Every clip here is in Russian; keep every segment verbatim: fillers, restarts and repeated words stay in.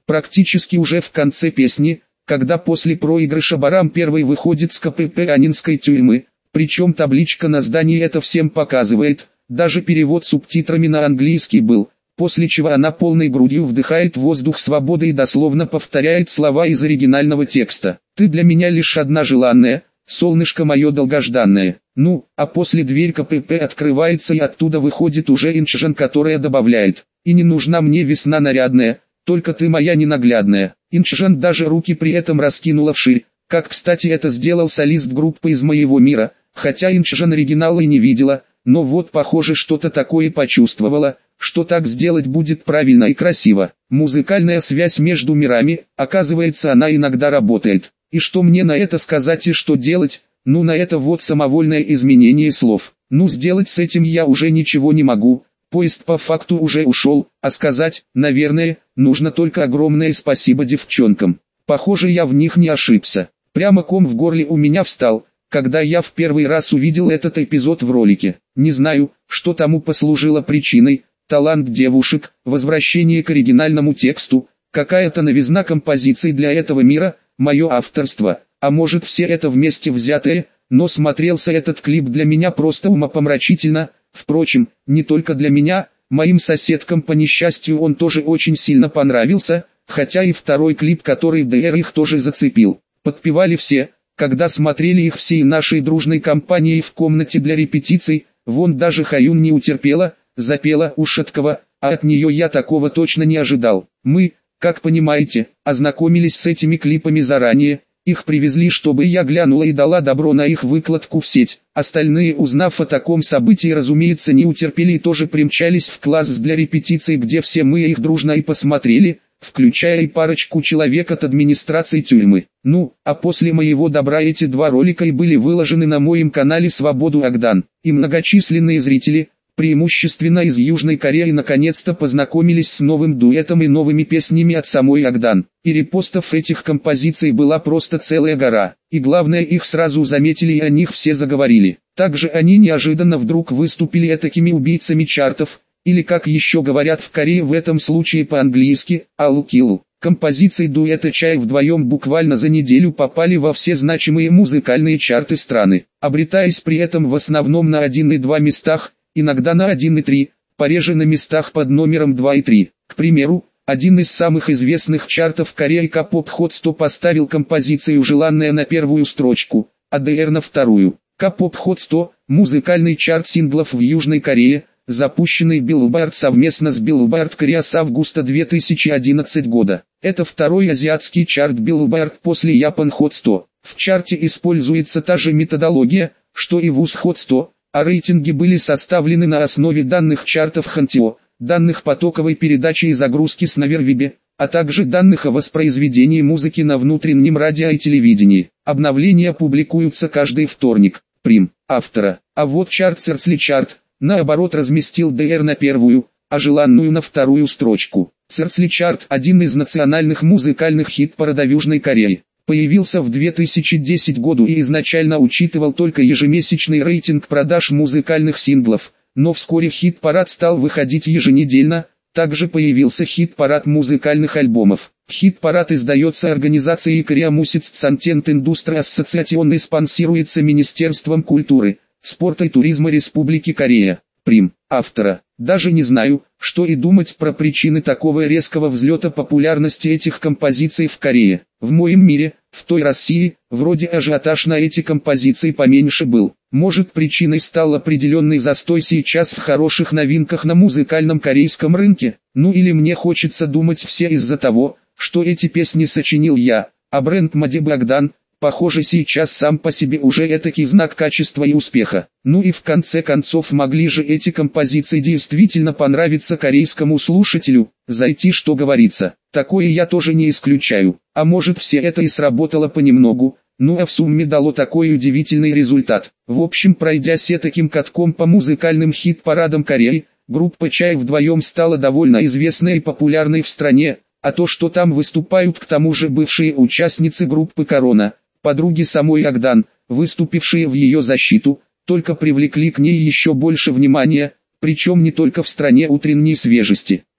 Практически уже в конце песни, когда после проигрыша Барам первый выходит с КПП Аннинской тюрьмы, причем табличка на здании это всем показывает, даже перевод субтитрами на английский был, после чего она полной грудью вдыхает воздух свободы и дословно повторяет слова из оригинального текста. «Ты для меня лишь одна желанная, солнышко мое долгожданное». Ну, а после дверь КПП открывается и оттуда выходит уже Инчжан, которая добавляет: «И не нужна мне весна нарядная, только ты моя ненаглядная». Инчжан даже руки при этом раскинула вширь, как кстати это сделал солист группы «Из моего мира», хотя Инчжан оригинала и не видела, но вот похоже что-то такое почувствовала, что так сделать будет правильно и красиво. Музыкальная связь между мирами, оказывается, она иногда работает. И что мне на это сказать и что делать? Ну на это вот самовольное изменение слов. Ну сделать с этим я уже ничего не могу, поезд по факту уже ушел, а сказать, наверное, нужно только огромное спасибо девчонкам. Похоже я в них не ошибся. Прямо ком в горле у меня встал, когда я в первый раз увидел этот эпизод в ролике. Не знаю, что тому послужило причиной, талант девушек, возвращение к оригинальному тексту, какая-то новизна композиций для этого мира, мое авторство, а может все это вместе взятое, но смотрелся этот клип для меня просто умопомрачительно, впрочем, не только для меня, моим соседкам по несчастью он тоже очень сильно понравился, хотя и второй клип, который ДР их тоже зацепил. Подпевали все, когда смотрели их всей нашей дружной компанией в комнате для репетиций, вон даже Хаюн не утерпела, запела Ушаткова, а от нее я такого точно не ожидал. Мы, как понимаете, ознакомились с этими клипами заранее, их привезли, чтобы я глянула и дала добро на их выкладку в сеть. Остальные, узнав о таком событии, разумеется, не утерпели и тоже примчались в класс для репетиций, где все мы их дружно и посмотрели, включая и парочку человек от администрации тюрьмы. Ну, а после моего добра эти два ролика и были выложены на моем канале «Свободу Агдан», и многочисленные зрители, преимущественно из Южной Кореи, наконец-то познакомились с новым дуэтом и новыми песнями от самой Агдан. И репостов этих композиций была просто целая гора. И главное, их сразу заметили и о них все заговорили. Также они неожиданно вдруг выступили этакими убийцами чартов, или как еще говорят в Корее в этом случае по-английски, «Алкилу». Композиции дуэта «Чай» вдвоем буквально за неделю попали во все значимые музыкальные чарты страны, обретаясь при этом в основном на один и два местах, иногда на один и три, пореже на местах под номером два и три. К примеру, один из самых известных чартов Кореи K-pop Hot сто поставил композицию «Желанная» на первую строчку, а ДР на вторую. K-pop Hot сто – музыкальный чарт синглов в Южной Корее, запущенный Billboard совместно с Billboard Korea с августа две тысячи одиннадцатого года. Это второй азиатский чарт Billboard после Japan Hot сто. В чарте используется та же методология, что и в ю эс Hot сто, а рейтинги были составлены на основе данных чартов Хантио, данных потоковой передачи и загрузки с Навервибе, а также данных о воспроизведении музыки на внутреннем радио и телевидении. Обновления публикуются каждый вторник. Прим. Автора. А вот чарт Церцли чарт, наоборот, разместил ДР на первую, а желанную на вторую строчку. Церцли чарт – один из национальных музыкальных хит-парадов Южной Кореи. Появился в две тысячи десятом году и изначально учитывал только ежемесячный рейтинг продаж музыкальных синглов, но вскоре хит-парад стал выходить еженедельно, также появился хит-парад музыкальных альбомов. Хит-парад издается организацией Korea Music Content Industry Association и спонсируется Министерством культуры, спорта и туризма Республики Корея. Прим. Автора. Даже не знаю, что и думать про причины такого резкого взлета популярности этих композиций в Корее. В моем мире, в той России, вроде ажиотаж на эти композиции поменьше был. Может, причиной стал определенный застой сейчас в хороших новинках на музыкальном корейском рынке? Ну или мне хочется думать все из-за того, что эти песни сочинил я, а бренд Мадеб Агдан, похоже, сейчас сам по себе уже этакий знак качества и успеха. Ну и в конце концов, могли же эти композиции действительно понравиться корейскому слушателю, зайти, что говорится. Такое я тоже не исключаю. А может, все это и сработало понемногу, ну а в сумме дало такой удивительный результат. В общем, пройдясь таким катком по музыкальным хит-парадам Кореи, группа «Чай» вдвоем стала довольно известной и популярной в стране, а то, что там выступают к тому же бывшие участницы группы «Корона», подруги самой Агдан, выступившие в ее защиту, только привлекли к ней еще больше внимания, причем не только в стране утренней свежести.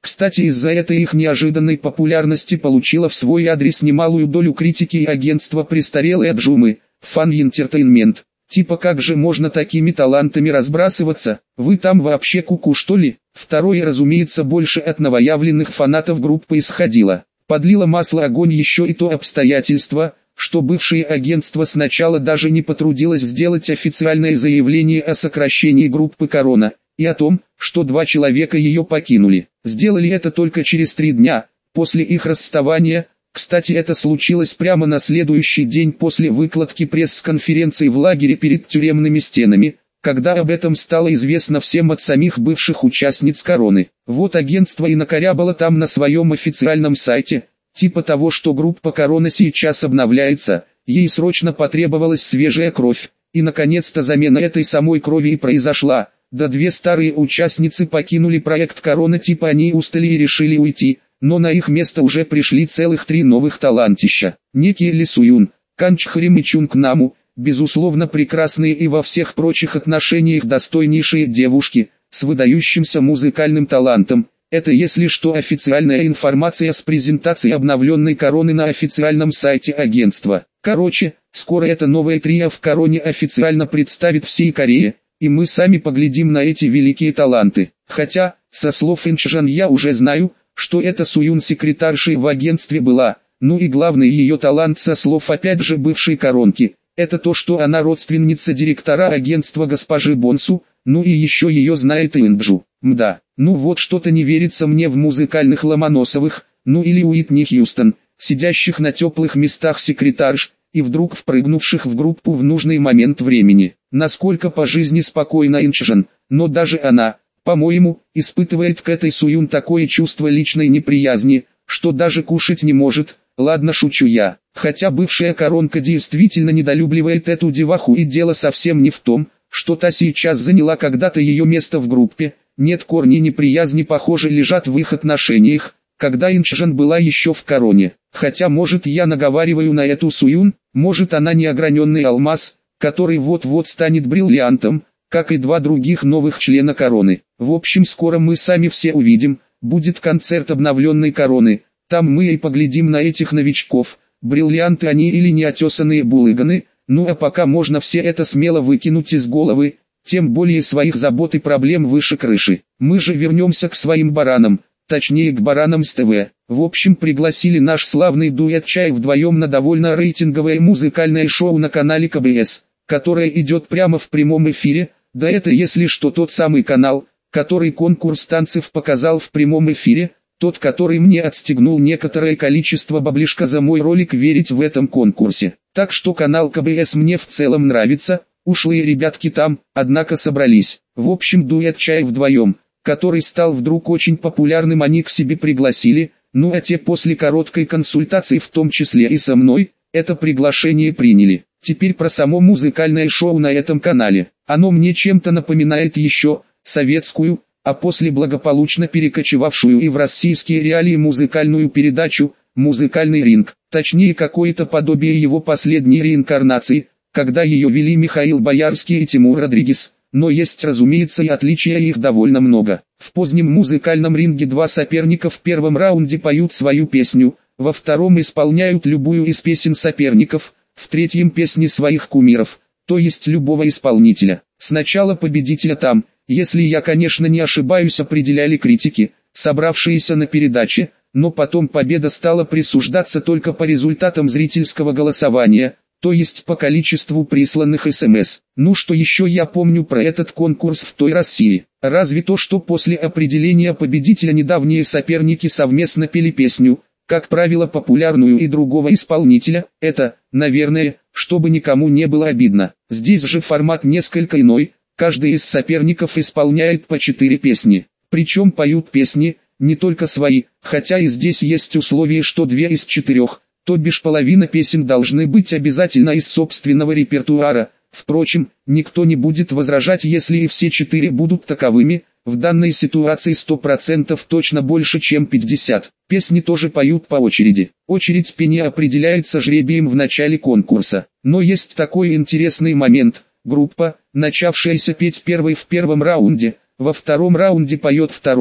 Кстати, из-за этой их неожиданной популярности получила в свой адрес немалую долю критики и агентство престарелой Аджумы, Fun Entertainment. Типа как же можно такими талантами разбрасываться, вы там вообще куку что ли? Второе, разумеется, больше от новоявленных фанатов группы исходило. Подлило масло огонь еще и то обстоятельство, что бывшее агентство сначала даже не потрудилось сделать официальное заявление о сокращении группы «Корона» и о том, что два человека ее покинули. Сделали это только через три дня, после их расставания. Кстати, это случилось прямо на следующий день после выкладки пресс-конференции в лагере перед тюремными стенами, когда об этом стало известно всем от самих бывших участниц «Короны». Вот агентство и накорябало там на своем официальном сайте, типа того, что группа «Корона» сейчас обновляется, ей срочно потребовалась свежая кровь, и наконец-то замена этой самой крови и произошла. Да две старые участницы покинули проект «Корона», типа они устали и решили уйти, но на их место уже пришли целых три новых талантища. Некие Ли Суюн, Кан Чхрим и Чунг Наму, безусловно прекрасные и во всех прочих отношениях достойнейшие девушки, с выдающимся музыкальным талантом. Это если что официальная информация с презентацией обновленной «Короны» на официальном сайте агентства. Короче, скоро это новое трио в «Короне» официально представит всей Корее, и мы сами поглядим на эти великие таланты. Хотя, со слов Инчжан я уже знаю, что эта Суюн секретаршей в агентстве была, ну и главный ее талант со слов опять же бывшей «Коронки», это то, что она родственница директора агентства госпожи Бонсу, ну и еще ее знает и Инджу. Мда, ну вот что-то не верится мне в музыкальных Ломоносовых, ну или Уитни Хьюстон, сидящих на теплых местах секретарш, и вдруг впрыгнувших в группу в нужный момент времени. Насколько по жизни спокойна Инчжан, но даже она, по-моему, испытывает к этой Суюн такое чувство личной неприязни, что даже кушать не может. Ладно, шучу я. Хотя бывшая «Коронка» действительно недолюбливает эту деваху, и дело совсем не в том, что та сейчас заняла когда-то ее место в группе. Нет, корни неприязни, похоже, лежат в их отношениях, когда Инчжан была еще в «Короне». Хотя, может, я наговариваю на эту Суюн, может, она неограненный алмаз, который вот-вот станет бриллиантом, как и два других новых члена «Короны». В общем, скоро мы сами все увидим, будет концерт обновленной «Короны». Там мы и поглядим на этих новичков, бриллианты они или неотесанные булыганы. Ну а пока можно все это смело выкинуть из головы, тем более своих забот и проблем выше крыши. Мы же вернемся к своим баранам, точнее к баранам с ТВ. В общем, пригласили наш славный дуэт «Чай» вдвоем на довольно рейтинговое музыкальное шоу на канале ка бэ эс, которое идет прямо в прямом эфире. Да это, если что, тот самый канал, который конкурс танцев показал в прямом эфире, тот, который мне отстегнул некоторое количество баблишка за мой ролик верить в этом конкурсе. Так что канал ка бэ эс мне в целом нравится, ушлые ребятки там, однако собрались. В общем, дуэт «Чай» вдвоем, который стал вдруг очень популярным, они к себе пригласили, ну а те после короткой консультации, в том числе и со мной, это приглашение приняли. Теперь про само музыкальное шоу на этом канале. Оно мне чем-то напоминает еще советскую, а после благополучно перекочевавшую и в российские реалии музыкальную передачу «Музыкальный ринг», точнее какое-то подобие его последней реинкарнации, когда ее вели Михаил Боярский и Тимур Родригес, но есть, разумеется, и отличия, их довольно много. В позднем музыкальном ринге два соперника в первом раунде поют свою песню, во втором исполняют любую из песен соперников, в третьем песни своих кумиров, то есть любого исполнителя. Сначала победителя там, если я, конечно, не ошибаюсь, определяли критики, собравшиеся на передаче, но потом победа стала присуждаться только по результатам зрительского голосования, то есть по количеству присланных эс эм эс. Ну что еще я помню про этот конкурс в той России? Разве то, что после определения победителя недавние соперники совместно пели песню, как правило популярную, и другого исполнителя. Это, наверное, чтобы никому не было обидно. Здесь же формат несколько иной, каждый из соперников исполняет по четыре песни. Причем поют песни, не только свои, хотя и здесь есть условие, что две из четырех, то бишь половина песен должны быть обязательно из собственного репертуара. Впрочем, никто не будет возражать, если и все четыре будут таковыми. В данной ситуации сто процентов точно больше, чем пятьдесят. Песни тоже поют по очереди. Очередь пения определяется жребием в начале конкурса. Но есть такой интересный момент. Группа, начавшаяся петь первой в первом раунде, во втором раунде поет второй,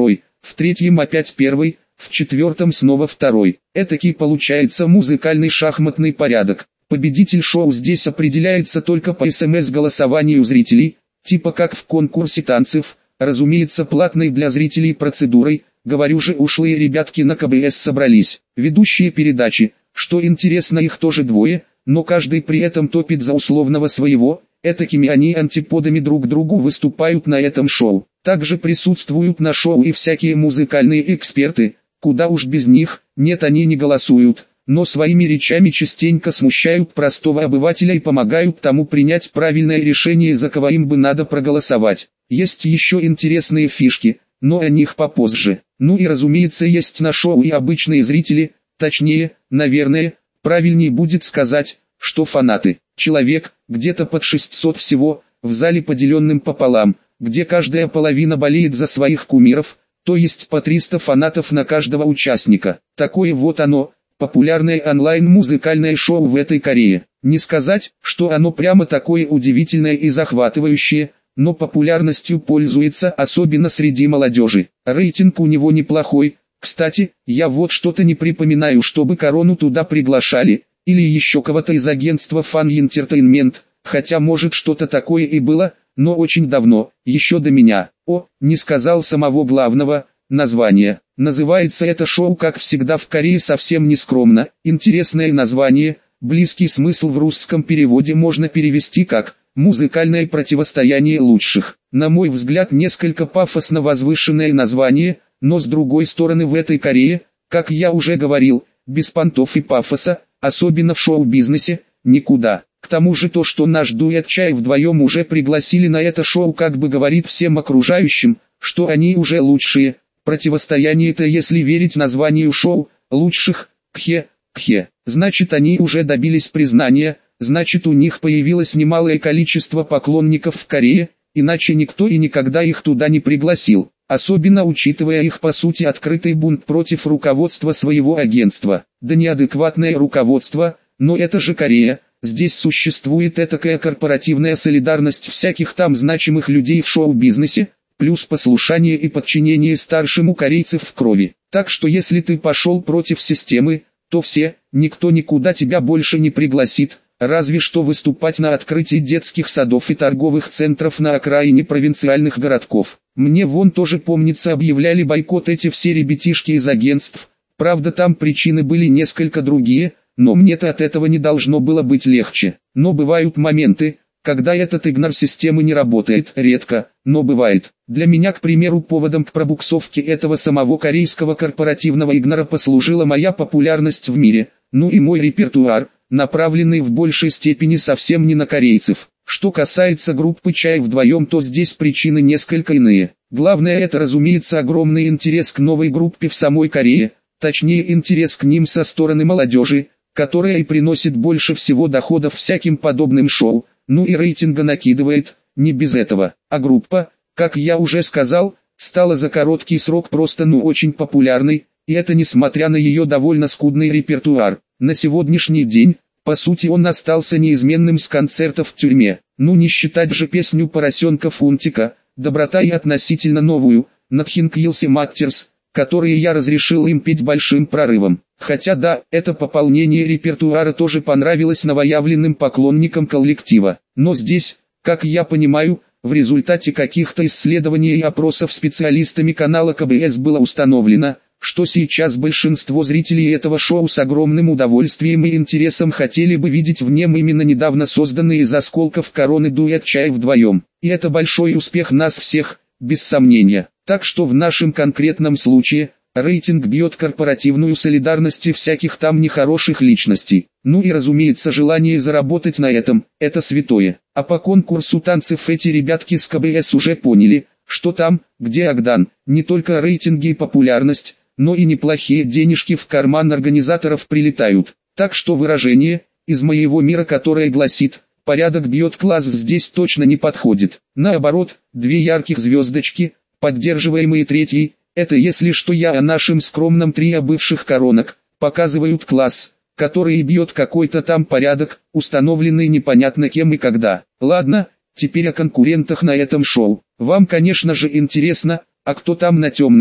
в третьем опять первый, в четвертом снова второй. Этакий получается музыкальный шахматный порядок. Победитель шоу здесь определяется только по СМС-голосованию зрителей, типа как в конкурсе танцев, разумеется платной для зрителей процедурой. Говорю же, ушлые ребятки на КБС собрались. Ведущие передачи, что интересно, их тоже двое, но каждый при этом топит за условного своего. Этакими они антиподами друг другу выступают на этом шоу. Также присутствуют на шоу и всякие музыкальные эксперты, куда уж без них. Нет, они не голосуют, но своими речами частенько смущают простого обывателя и помогают тому принять правильное решение, за кого им бы надо проголосовать. Есть еще интересные фишки, но о них попозже. Ну и разумеется, есть на шоу и обычные зрители, точнее, наверное, правильнее будет сказать, что фанаты. Человек, где-то под шестьсот всего, в зале поделенным пополам, где каждая половина болеет за своих кумиров, то есть по триста фанатов на каждого участника. Такое вот оно, популярное онлайн-музыкальное шоу в этой Корее. Не сказать, что оно прямо такое удивительное и захватывающее, но популярностью пользуется особенно среди молодежи. Рейтинг у него неплохой. Кстати, я вот что-то не припоминаю, чтобы Корону туда приглашали, или еще кого-то из агентства Fan Entertainment, хотя может что-то такое и было, но очень давно, еще до меня. О, не сказал самого главного, название. Называется это шоу, как всегда в Корее, совсем не скромно. Интересное название, близкий смысл в русском переводе можно перевести как «музыкальное противостояние лучших». На мой взгляд, несколько пафосно возвышенное название, но с другой стороны, в этой Корее, как я уже говорил, без понтов и пафоса, особенно в шоу-бизнесе, никуда. К тому же то, что наш дуэт Чай вдвоем уже пригласили на это шоу, как бы говорит всем окружающим, что они уже лучшие. Противостояние-то, если верить названию шоу, лучших, кхе, кхе. Значит, они уже добились признания, значит, у них появилось немалое количество поклонников в Корее, иначе никто и никогда их туда не пригласил. Особенно учитывая их по сути открытый бунт против руководства своего агентства. Да неадекватное руководство, но это же Корея, здесь существует этакая корпоративная солидарность всяких там значимых людей в шоу-бизнесе, плюс послушание и подчинение старшему корейцев в крови. Так что если ты пошел против системы, то все, никто никуда тебя больше не пригласит, разве что выступать на открытии детских садов и торговых центров на окраине провинциальных городков. Мне вон тоже помнится объявляли бойкот эти все ребятишки из агентств, правда там причины были несколько другие, но мне-то от этого не должно было быть легче. Но бывают моменты, когда этот игнор системы не работает, редко, но бывает. Для меня, к примеру, поводом к пробуксовке этого самого корейского корпоративного игнора послужила моя популярность в мире, ну и мой репертуар, направленный в большей степени совсем не на корейцев. Что касается группы Чай вдвоем, то здесь причины несколько иные. Главное, это, разумеется, огромный интерес к новой группе в самой Корее, точнее интерес к ним со стороны молодежи, которая и приносит больше всего доходов всяким подобным шоу, ну и рейтинга накидывает, не без этого. А группа, как я уже сказал, стала за короткий срок просто ну очень популярной, и это несмотря на ее довольно скудный репертуар. На сегодняшний день, по сути, он остался неизменным с концертов в тюрьме. Ну не считать же песню «Поросенка Фунтика», «Доброта» и относительно новую, «Nothing Else Matters», которые я разрешил им петь большим прорывом. Хотя да, это пополнение репертуара тоже понравилось новоявленным поклонникам коллектива. Но здесь, как я понимаю, в результате каких-то исследований и опросов специалистами канала КБС было установлено, что сейчас большинство зрителей этого шоу с огромным удовольствием и интересом хотели бы видеть в нем именно недавно созданный из осколков Короны дуэт Чай вдвоем. И это большой успех нас всех, без сомнения. Так что в нашем конкретном случае, рейтинг бьет корпоративную солидарность и всяких там нехороших личностей. Ну и разумеется, желание заработать на этом, это святое. А по конкурсу танцев эти ребятки с КБС уже поняли, что там, где Агдан, не только рейтинги и популярность, но и неплохие денежки в карман организаторов прилетают. Так что выражение «из моего мира», которое гласит «порядок бьет класс», здесь точно не подходит. Наоборот, две ярких звездочки, поддерживаемые третьей, это если что я о нашем скромном трио бывших коронок, показывают класс, который бьет какой-то там порядок, установленный непонятно кем и когда. Ладно, теперь о конкурентах на этом шоу. Вам, конечно же, интересно, а кто там на темной,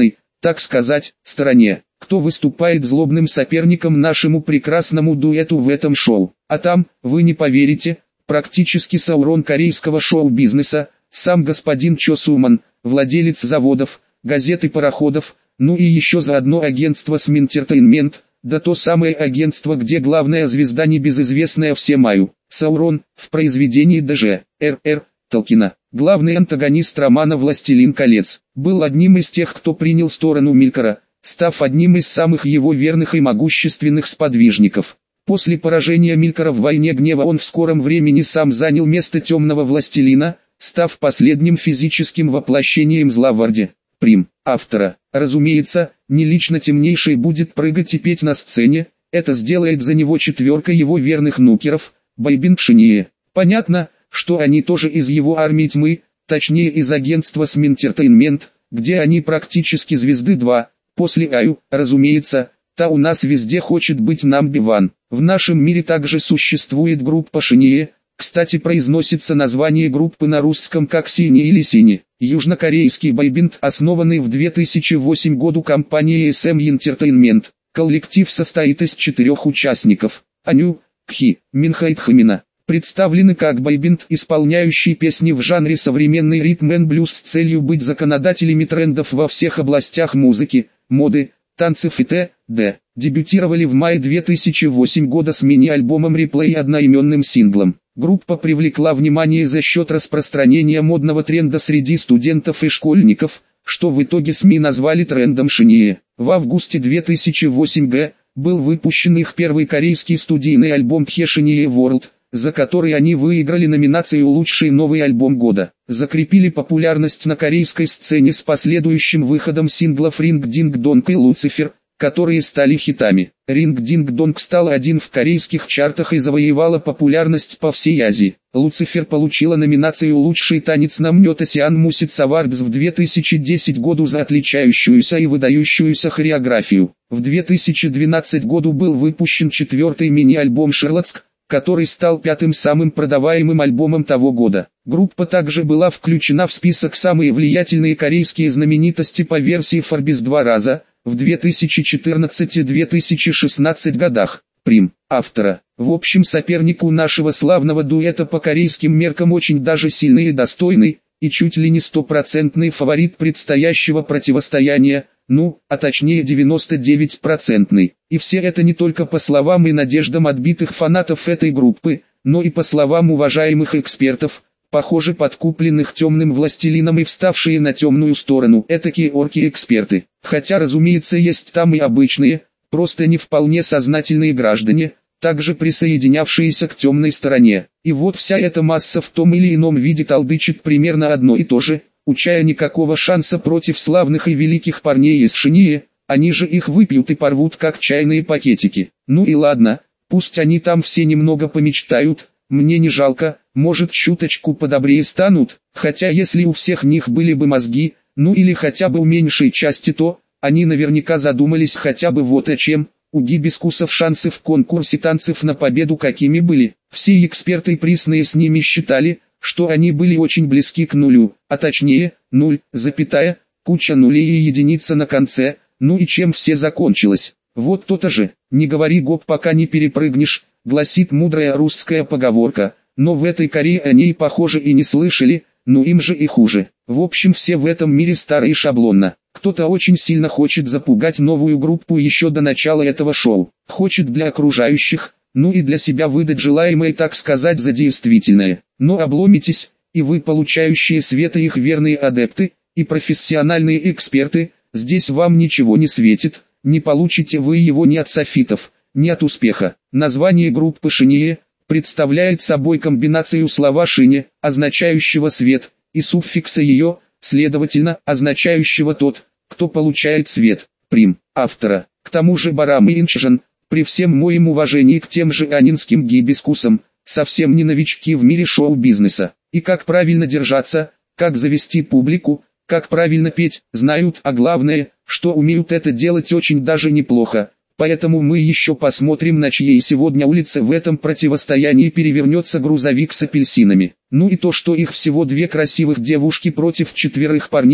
так сказать, стороне. Кто выступает злобным соперником нашему прекрасному дуэту в этом шоу? А там, вы не поверите, практически Саурон корейского шоу-бизнеса, сам господин Чо Суман, владелец заводов, газет и пароходов, ну и еще заодно агентство Сминтертейнмент, да то самое агентство, где главная звезда небезызвестная всем Аю. Саурон, в произведении Д Ж Р Р Толкина, главный антагонист романа «Властелин колец», был одним из тех, кто принял сторону Милькора, став одним из самых его верных и могущественных сподвижников. После поражения Милькора в войне гнева он в скором времени сам занял место темного властелина, став последним физическим воплощением зла в Орде. Прим. Автора. Разумеется, не лично темнейший будет прыгать и петь на сцене, это сделает за него четверка его верных нукеров, Байбин Шинье. Понятно, что они тоже из его армии тьмы, точнее из агентства Сминтертейнмент, где они практически звезды два, после Аю, разумеется, та у нас везде хочет быть number one. В нашем мире также существует группа Шинье, кстати произносится название группы на русском как Сини или Сини. Южнокорейский бойбенд, основанный в две тысячи восьмом году компанией эс эм Entertainment. Коллектив состоит из четырех участников: Аню, Кхи, Минха и Тхамина. Представлены как бойбенд, исполняющий песни в жанре современный ритм энд блюз с целью быть законодателями трендов во всех областях музыки, моды, танцев и т.д. Дебютировали в мае две тысячи восьмого года с мини-альбомом «Реплей» и одноименным синглом. Группа привлекла внимание за счет распространения модного тренда среди студентов и школьников, что в итоге СМИ назвали трендом Шинье. В августе две тысячи восьмого года был выпущен их первый корейский студийный альбом «Phe Шинье World», за который они выиграли номинацию «Лучший новый альбом года». Закрепили популярность на корейской сцене с последующим выходом синглов «Ring Ding Dong» и «Люцифер», которые стали хитами. «Ring Ding Dong» стала один в корейских чартах и завоевала популярность по всей Азии. «Люцифер» получила номинацию «Лучший танец» на Mnetosian Music Awards в две тысячи десятом году за отличающуюся и выдающуюся хореографию. В две тысячи двенадцатом году был выпущен четвертый мини-альбом «Шерлотск», который стал пятым самым продаваемым альбомом того года. Группа также была включена в список «Самые влиятельные корейские знаменитости» по версии Forbes два раза, в две тысячи четырнадцатом и две тысячи шестнадцатом годах. Прим. Автора. В общем, соперник у нашего славного дуэта по корейским меркам очень даже сильный и достойный, и чуть ли не стопроцентный фаворит предстоящего противостояния, ну, а точнее девяносто девять процентов. И все это не только по словам и надеждам отбитых фанатов этой группы, но и по словам уважаемых экспертов, похоже подкупленных темным властелином и вставшие на темную сторону этакие орки-эксперты. Хотя разумеется есть там и обычные, просто не вполне сознательные граждане, также присоединявшиеся к темной стороне. И вот вся эта масса в том или ином виде толдычит примерно одно и то же, учая никакого шанса против славных и великих парней из Шинье, они же их выпьют и порвут как чайные пакетики. Ну и ладно, пусть они там все немного помечтают, мне не жалко, может чуточку подобрее станут, хотя если у всех них были бы мозги, ну или хотя бы у меньшей части, то они наверняка задумались хотя бы вот о чем. У гибискусов шансы в конкурсе танцев на победу какими были. Все эксперты присные с ними считали, что они были очень близки к нулю, а точнее, ноль, запятая, куча нулей и единица на конце, ну и чем все закончилось. Вот то-то же, не говори гоп пока не перепрыгнешь, гласит мудрая русская поговорка, но в этой Корее о ней похоже и не слышали, ну им же и хуже. В общем все в этом мире старо и шаблонно. Кто-то очень сильно хочет запугать новую группу еще до начала этого шоу. Хочет для окружающих, ну и для себя выдать желаемое, так сказать, за действительное. Но обломитесь, и вы, получающие света их верные адепты, и профессиональные эксперты, здесь вам ничего не светит, не получите вы его ни от софитов, ни от успеха. Название группы Шинье представляет собой комбинацию слова «шине», означающего «свет», и суффикса «ее», следовательно, означающего «тот, кто получает свет». Прим. Автора. К тому же Барам и Инчжан, при всем моем уважении к тем же анинским гибискусам, совсем не новички в мире шоу-бизнеса. И как правильно держаться, как завести публику, как правильно петь, знают, а главное, что умеют это делать очень даже неплохо. Поэтому мы еще посмотрим, на чьей сегодня улице в этом противостоянии перевернется грузовик с апельсинами. Ну и то, что их всего две красивых девушки против четверых парней,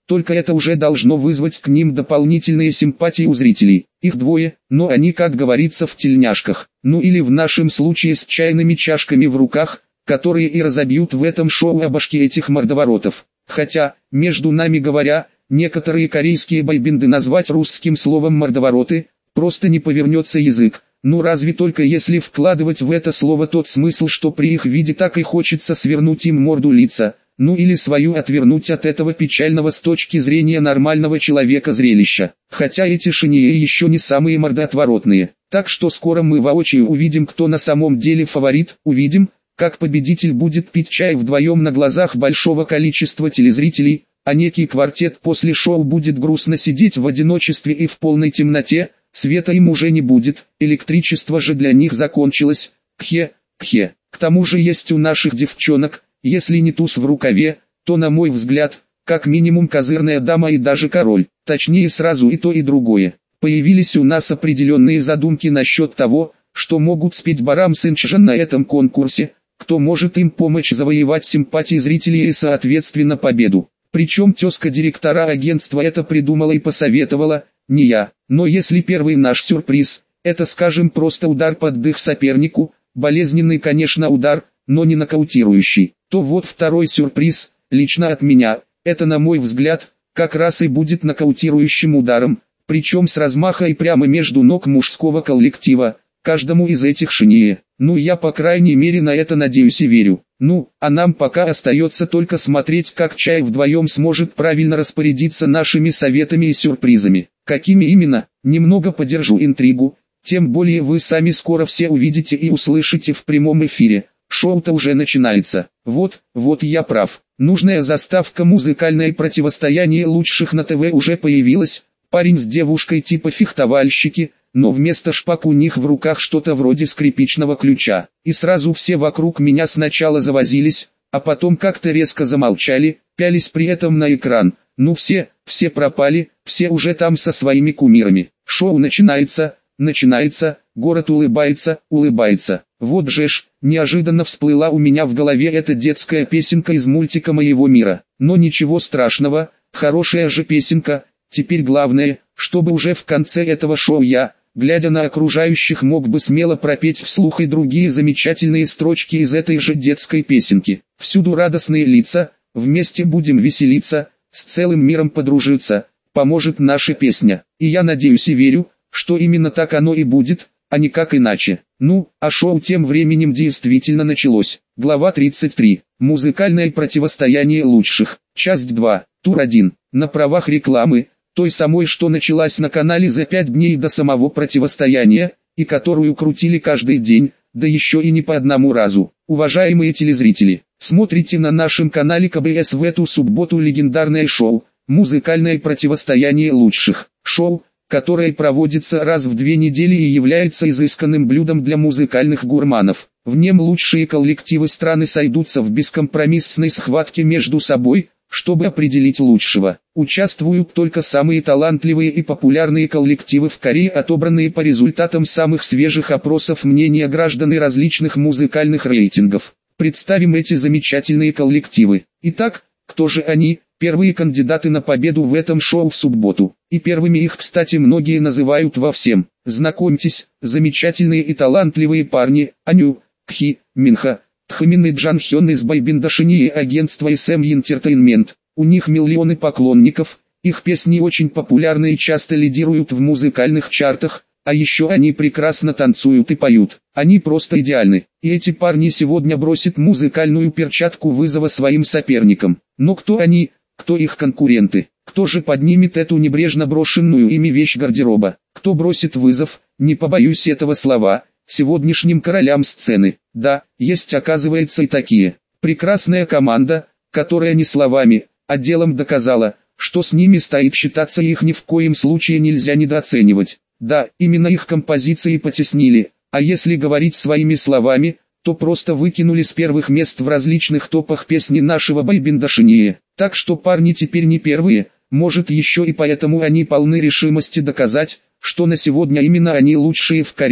только это уже должно вызвать к ним дополнительные симпатии у зрителей. Их двое, но они, как говорится, в тельняшках, ну или в нашем случае с чайными чашками в руках, которые и разобьют в этом шоу обошки этих мордоворотов. Хотя, между нами говоря, некоторые корейские бойбенды назвать русским словом мордовороты, просто не повернется язык. Ну разве только если вкладывать в это слово тот смысл, что при их виде так и хочется свернуть им морду лица, ну или свою отвернуть от этого печального с точки зрения нормального человека зрелища. Хотя эти шинеи еще не самые мордоотворотные. Так что скоро мы воочию увидим, кто на самом деле фаворит, увидим, как победитель будет пить чай вдвоем на глазах большого количества телезрителей, а некий квартет после шоу будет грустно сидеть в одиночестве и в полной темноте. Света им уже не будет, электричество же для них закончилось. Кхе, кхе. К тому же есть у наших девчонок, если не туз в рукаве, то, на мой взгляд, как минимум козырная дама и даже король. Точнее, сразу и то и другое. Появились у нас определенные задумки насчет того, что могут спеть Барам Сынчжан на этом конкурсе, кто может им помочь завоевать симпатии зрителей и соответственно победу. Причем тезка директора агентства это придумала и посоветовала, не я. Но если первый наш сюрприз, это, скажем, просто удар под дых сопернику, болезненный, конечно, удар, но не нокаутирующий, то вот второй сюрприз, лично от меня, это, на мой взгляд, как раз и будет нокаутирующим ударом, причем с размаха и прямо между ног мужского коллектива, каждому из этих шинее. Ну я по крайней мере на это надеюсь и верю. Ну, а нам пока остается только смотреть, как чай вдвоем сможет правильно распорядиться нашими советами и сюрпризами. Какими именно, немного подержу интригу, тем более вы сами скоро все увидите и услышите в прямом эфире. Шоу-то уже начинается. Вот, вот я прав. Нужная заставка «Музыкальное противостояние лучших» на ТВ уже появилась. Парень с девушкой типа фехтовальщики, но вместо шпаг у них в руках что-то вроде скрипичного ключа. И сразу все вокруг меня сначала завозились, а потом как-то резко замолчали, пялись при этом на экран. Ну все, все пропали, все уже там со своими кумирами. Шоу начинается, начинается, город улыбается, улыбается. Вот же ж, неожиданно всплыла у меня в голове эта детская песенка из мультика «Моего мира». Но ничего страшного, хорошая же песенка. Теперь главное, чтобы уже в конце этого шоу я, глядя на окружающих, мог бы смело пропеть вслух и другие замечательные строчки из этой же детской песенки. Всюду радостные лица, вместе будем веселиться, с целым миром подружиться, поможет наша песня. И я надеюсь и верю, что именно так оно и будет, а никак иначе. Ну, а шоу тем временем действительно началось. Глава тридцать три. Музыкальное противостояние лучших. Часть два. Тур один. На правах рекламы, той самой, что началась на канале за пять дней до самого противостояния, и которую крутили каждый день, да еще и не по одному разу. Уважаемые телезрители, смотрите на нашем канале ка бэ эс в эту субботу легендарное шоу «Музыкальное противостояние лучших». Шоу, которое проводится раз в две недели и является изысканным блюдом для музыкальных гурманов. В нем лучшие коллективы страны сойдутся в бескомпромиссной схватке между собой, чтобы определить лучшего. Участвуют только самые талантливые и популярные коллективы в Корее, отобранные по результатам самых свежих опросов мнения граждан и различных музыкальных рейтингов. Представим эти замечательные коллективы. Итак, кто же они? Первые кандидаты на победу в этом шоу в субботу. И первыми их, кстати, многие называют во всем. Знакомьтесь, замечательные и талантливые парни, Аню, Кхи, Минха, Тхамин и Джан Хён из бойбенда шинеи агентства эс эм Entertainment. У них миллионы поклонников, их песни очень популярны и часто лидируют в музыкальных чартах, а еще они прекрасно танцуют и поют. Они просто идеальны. И эти парни сегодня бросят музыкальную перчатку вызова своим соперникам. Но кто они, кто их конкуренты? Кто же поднимет эту небрежно брошенную ими вещь гардероба? Кто бросит вызов, не побоюсь этого слова, сегодняшним королям сцены? Да, есть, оказывается, и такие. Прекрасная команда, которая не словами, а делом доказала, что с ними стоит считаться, и их ни в коем случае нельзя недооценивать. Да, именно их композиции потеснили, а если говорить своими словами, то просто выкинули с первых мест в различных топах песни нашего бойбенда шинеи. Так что парни теперь не первые, может еще и поэтому они полны решимости доказать, что на сегодня именно они лучшие в Корее.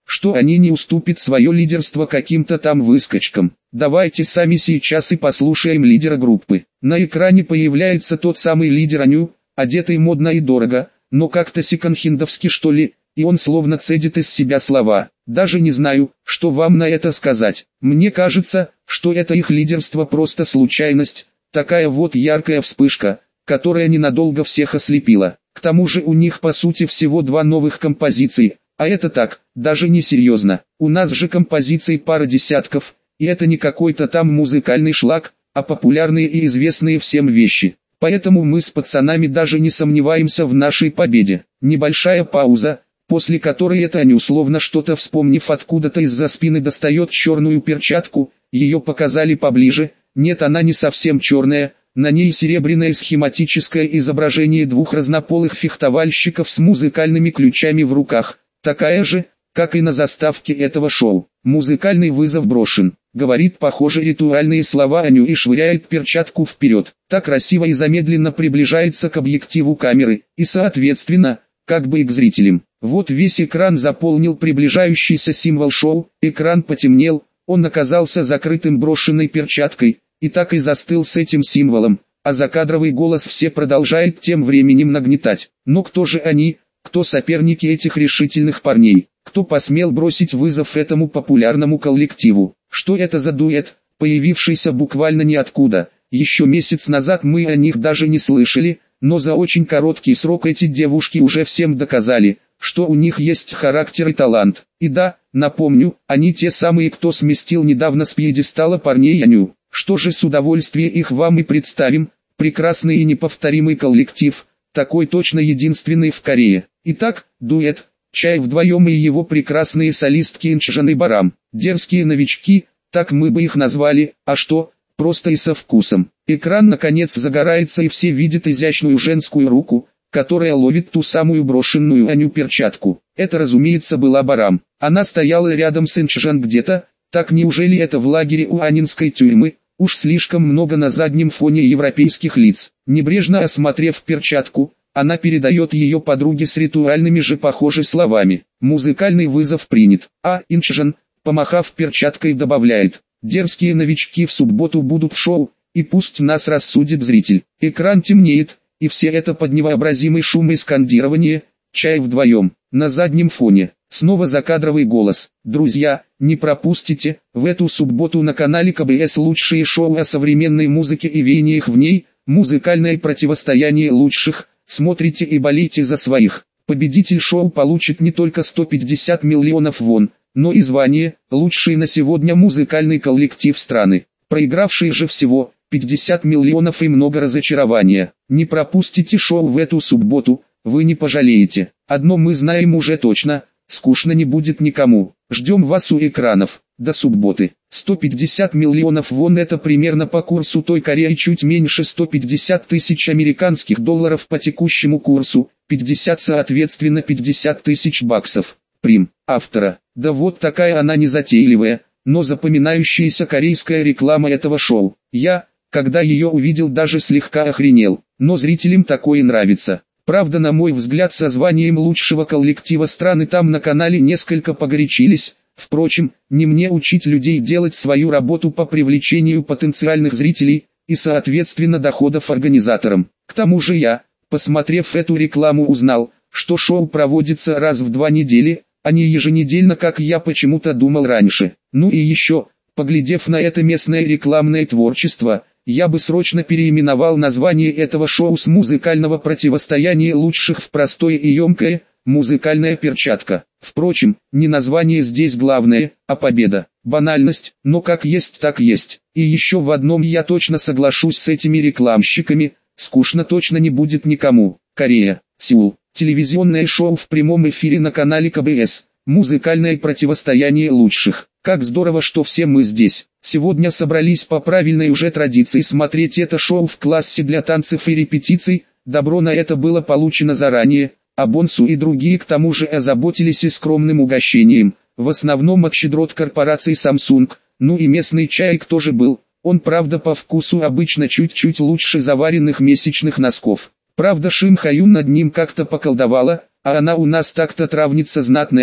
что они не уступят свое лидерство каким-то там выскочкам. Давайте сами сейчас и послушаем лидера группы. На экране появляется тот самый лидер Аню, одетый модно и дорого, но как-то секонд-хендовски что ли, и он словно цедит из себя слова. Даже не знаю, что вам на это сказать. Мне кажется, что это их лидерство просто случайность, такая вот яркая вспышка, которая ненадолго всех ослепила. К тому же у них по сути всего два новых композиции, а это так, даже не серьезно. У нас же композиций пара десятков, и это не какой-то там музыкальный шлак, а популярные и известные всем вещи. Поэтому мы с пацанами даже не сомневаемся в нашей победе. Небольшая пауза, после которой это Аня условно что-то вспомнив откуда-то из-за спины достает черную перчатку, ее показали поближе, нет, она не совсем черная, на ней серебряное схематическое изображение двух разнополых фехтовальщиков с музыкальными ключами в руках, такая же, как и на заставке этого шоу. Музыкальный вызов брошен, говорит похоже ритуальные слова Аню и швыряет перчатку вперед. Так красиво и замедленно приближается к объективу камеры, и соответственно, как бы и к зрителям. Вот весь экран заполнил приближающийся символ шоу, экран потемнел, он оказался закрытым брошенной перчаткой, и так и застыл с этим символом, а закадровый голос все продолжает тем временем нагнетать. Но кто же они, кто соперники этих решительных парней, кто посмел бросить вызов этому популярному коллективу? Что это за дуэт, появившийся буквально ниоткуда? Еще месяц назад мы о них даже не слышали, но за очень короткий срок эти девушки уже всем доказали, что у них есть характер и талант. И да, напомню, они те самые, кто сместил недавно с пьедестала парней Аню. Что же, с удовольствием их вам и представим, прекрасный и неповторимый коллектив, такой точно единственный в Корее. Итак, дуэт, Чай вдвоем и его прекрасные солистки Инчжан и Барам. Дерзкие новички, так мы бы их назвали, а что, просто и со вкусом. Экран наконец загорается и все видят изящную женскую руку, которая ловит ту самую брошенную Аню перчатку. Это, разумеется, была Барам. Она стояла рядом с Инчжан где-то, так неужели это в лагере у Анинской тюрьмы? Уж слишком много на заднем фоне европейских лиц. Небрежно осмотрев перчатку, она передает ее подруге с ритуальными же похожими словами. Музыкальный вызов принят. А Инчжан, помахав перчаткой, добавляет: дерзкие новички в субботу будут в шоу, и пусть нас рассудит зритель. Экран темнеет, и все это под невообразимый шум и скандирование «Чай вдвоем». На заднем фоне снова закадровый голос: друзья, не пропустите, в эту субботу на канале ка бэ эс лучшие шоу о современной музыке и веяниях в ней, музыкальное противостояние лучших, смотрите и болейте за своих. Победитель шоу получит не только сто пятьдесят миллионов вон, но и звание «Лучший на сегодня музыкальный коллектив страны». Проигравшие же всего пятьдесят миллионов и много разочарования. Не пропустите шоу в эту субботу, вы не пожалеете. Одно мы знаем уже точно: скучно не будет никому. Ждем вас у экранов. До субботы. сто пятьдесят миллионов вон — это примерно по курсу той Кореи чуть меньше сто пятьдесят тысяч американских долларов по текущему курсу, пятьдесят соответственно пятьдесят тысяч баксов. Прим. Автора. Да вот такая она незатейливая, но запоминающаяся корейская реклама этого шоу. Я, когда ее увидел, даже слегка охренел. Но зрителям такое нравится. Правда, на мой взгляд, со званием лучшего коллектива страны там на канале несколько погорячились. Впрочем, не мне учить людей делать свою работу по привлечению потенциальных зрителей и соответственно доходов организаторам. К тому же я, посмотрев эту рекламу, узнал, что шоу проводится раз в два недели, а не еженедельно, как я почему-то думал раньше. Ну и еще, поглядев на это местное рекламное творчество, я бы срочно переименовал название этого шоу с музыкального противостояния лучших в простое и емкое «Музыкальная перчатка». Впрочем, не название здесь главное, а победа. Банальность, но как есть так есть. И еще в одном я точно соглашусь с этими рекламщиками: скучно точно не будет никому. Корея, Сеул. Телевизионное шоу в прямом эфире на канале ка бэ эс. Музыкальное противостояние лучших. Как здорово, что все мы здесь. Сегодня собрались по правильной уже традиции смотреть это шоу в классе для танцев и репетиций. Добро на это было получено заранее, а Бонсу и другие к тому же озаботились и скромным угощением, в основном от щедрот корпорации Samsung. Ну и местный чайк тоже был. Он, правда, по вкусу обычно чуть-чуть лучше заваренных месячных носков. Правда, Шин Хаюн над ним как-то поколдовала, а она у нас так-то травница знатная,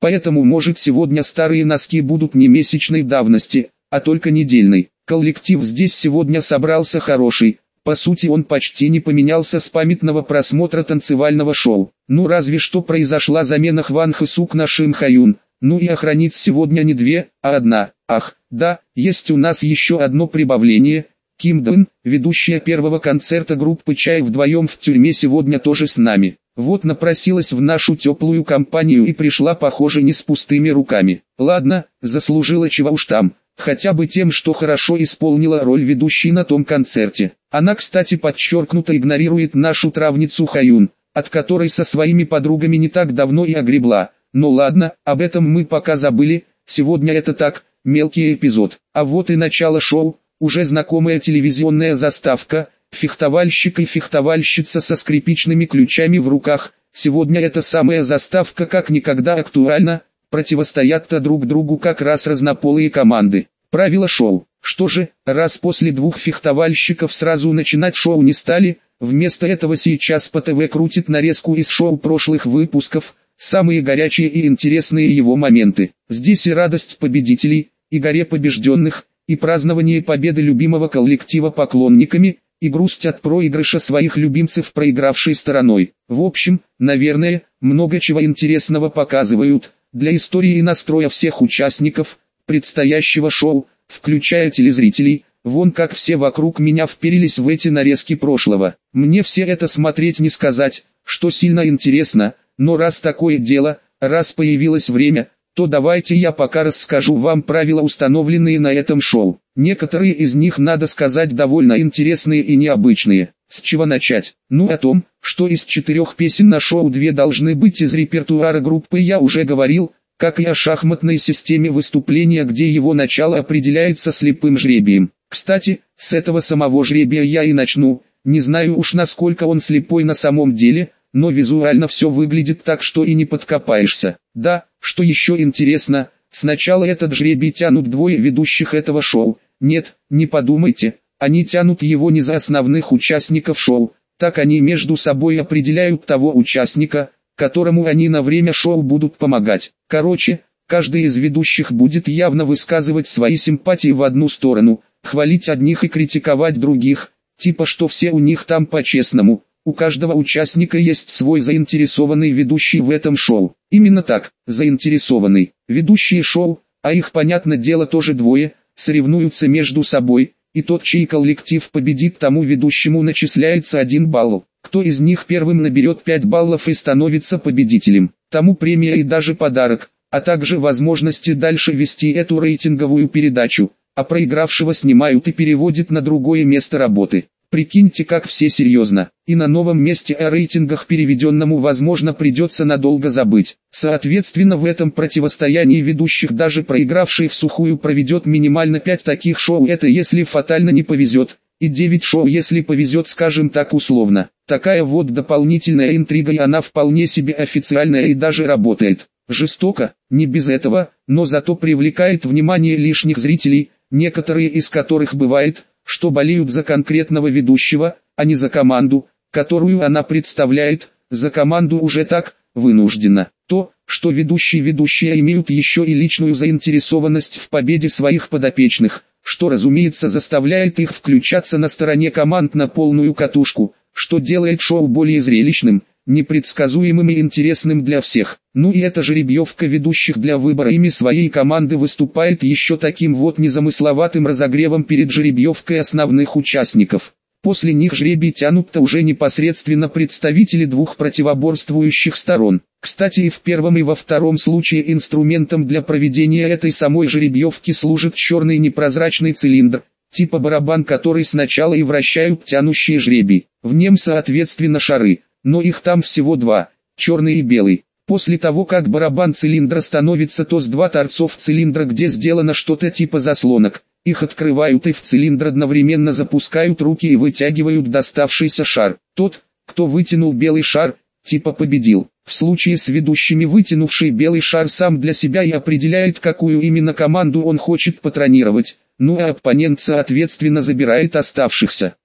Поэтому может сегодня старые носки будут не месячной давности, а только недельной. Коллектив здесь сегодня собрался хороший. По сути он почти не поменялся с памятного просмотра танцевального шоу. Ну разве что произошла замена Хван Хэсук на Шим Хаюн. Ну и охранниц сегодня не две, а одна. Ах, да, есть у нас еще одно прибавление. Ким Дэн, ведущая первого концерта группы Чай вдвоем в тюрьме сегодня тоже с нами. Вот напросилась в нашу теплую компанию и пришла, похоже, не с пустыми руками. Ладно, заслужила чего уж там. Хотя бы тем, что хорошо исполнила роль ведущей на том концерте. Она, кстати, подчеркнуто игнорирует нашу травницу Хаюн, от которой со своими подругами не так давно и огребла. Ну ладно, об этом мы пока забыли, сегодня это так, мелкий эпизод. А вот и начало шоу, уже знакомая телевизионная заставка, фехтовальщик и фехтовальщица со скрипичными ключами в руках. Сегодня эта самая заставка как никогда актуальна. Противостоят-то друг другу как раз разнополые команды. Правила шоу. Что же, раз после двух фехтовальщиков сразу начинать шоу не стали, вместо этого сейчас по ТВ крутит нарезку из шоу прошлых выпусков, самые горячие и интересные его моменты. Здесь и радость победителей, и горе побежденных, и празднование победы любимого коллектива поклонниками, и грусть от проигрыша своих любимцев проигравшей стороной. В общем, наверное, много чего интересного показывают. Для истории и настроя всех участников предстоящего шоу, включая телезрителей, вон как все вокруг меня вперились в эти нарезки прошлого. Мне все это смотреть не сказать, что сильно интересно, но раз такое дело, раз появилось время, то давайте я пока расскажу вам правила, установленные на этом шоу. Некоторые из них, надо сказать, довольно интересные и необычные. С чего начать? Ну о том, что из четырех песен на шоу две должны быть из репертуара группы, я уже говорил, как и о шахматной системе выступления, где его начало определяется слепым жребием. Кстати, с этого самого жребия я и начну, не знаю уж насколько он слепой на самом деле, но визуально все выглядит так, что и не подкопаешься. Да, что еще интересно, сначала этот жребий тянут двое ведущих этого шоу. Нет, не подумайте. Они тянут его не за основных участников шоу, так они между собой определяют того участника, которому они на время шоу будут помогать. Короче, каждый из ведущих будет явно высказывать свои симпатии в одну сторону, хвалить одних и критиковать других, типа что все у них там по-честному. У каждого участника есть свой заинтересованный ведущий в этом шоу. Именно так, заинтересованный. Ведущие шоу, а их, понятное дело, тоже двое, соревнуются между собой. И тот, чей коллектив победит, тому ведущему начисляется один балл. Кто из них первым наберет пять баллов и становится победителем, тому премия и даже подарок, а также возможности дальше вести эту рейтинговую передачу, а проигравшего снимают и переводят на другое место работы. Прикиньте, как все серьезно, и на новом месте о рейтингах переведенному возможно придется надолго забыть. Соответственно, в этом противостоянии ведущих даже проигравший всухую проведет минимально пять таких шоу, это если фатально не повезет, и девять шоу если повезет, скажем так условно. Такая вот дополнительная интрига, и она вполне себе официальная и даже работает. Жестоко, не без этого, но зато привлекает внимание лишних зрителей, некоторые из которых бывает, что болеют за конкретного ведущего, а не за команду, которую она представляет, за команду уже так, вынуждена. То, что ведущие ведущие имеют еще и личную заинтересованность в победе своих подопечных, что разумеется заставляет их включаться на стороне команд на полную катушку, что делает шоу более зрелищным, непредсказуемым и интересным для всех. Ну и эта жеребьевка ведущих для выбора ими своей команды выступает еще таким вот незамысловатым разогревом перед жеребьевкой основных участников. После них жребий тянут-то уже непосредственно представители двух противоборствующих сторон. Кстати, и в первом и во втором случае инструментом для проведения этой самой жеребьевки служит черный непрозрачный цилиндр, типа барабан, который сначала и вращают тянущие жребий. В нем соответственно шары, но их там всего два, черный и белый. После того, как барабан цилиндра становится, то с два торцов цилиндра, где сделано что-то типа заслонок, их открывают и в цилиндр одновременно запускают руки и вытягивают доставшийся шар. Тот, кто вытянул белый шар, типа победил. В случае с ведущими вытянувший белый шар сам для себя и определяет, какую именно команду он хочет патронировать, ну а оппонент соответственно забирает оставшихся.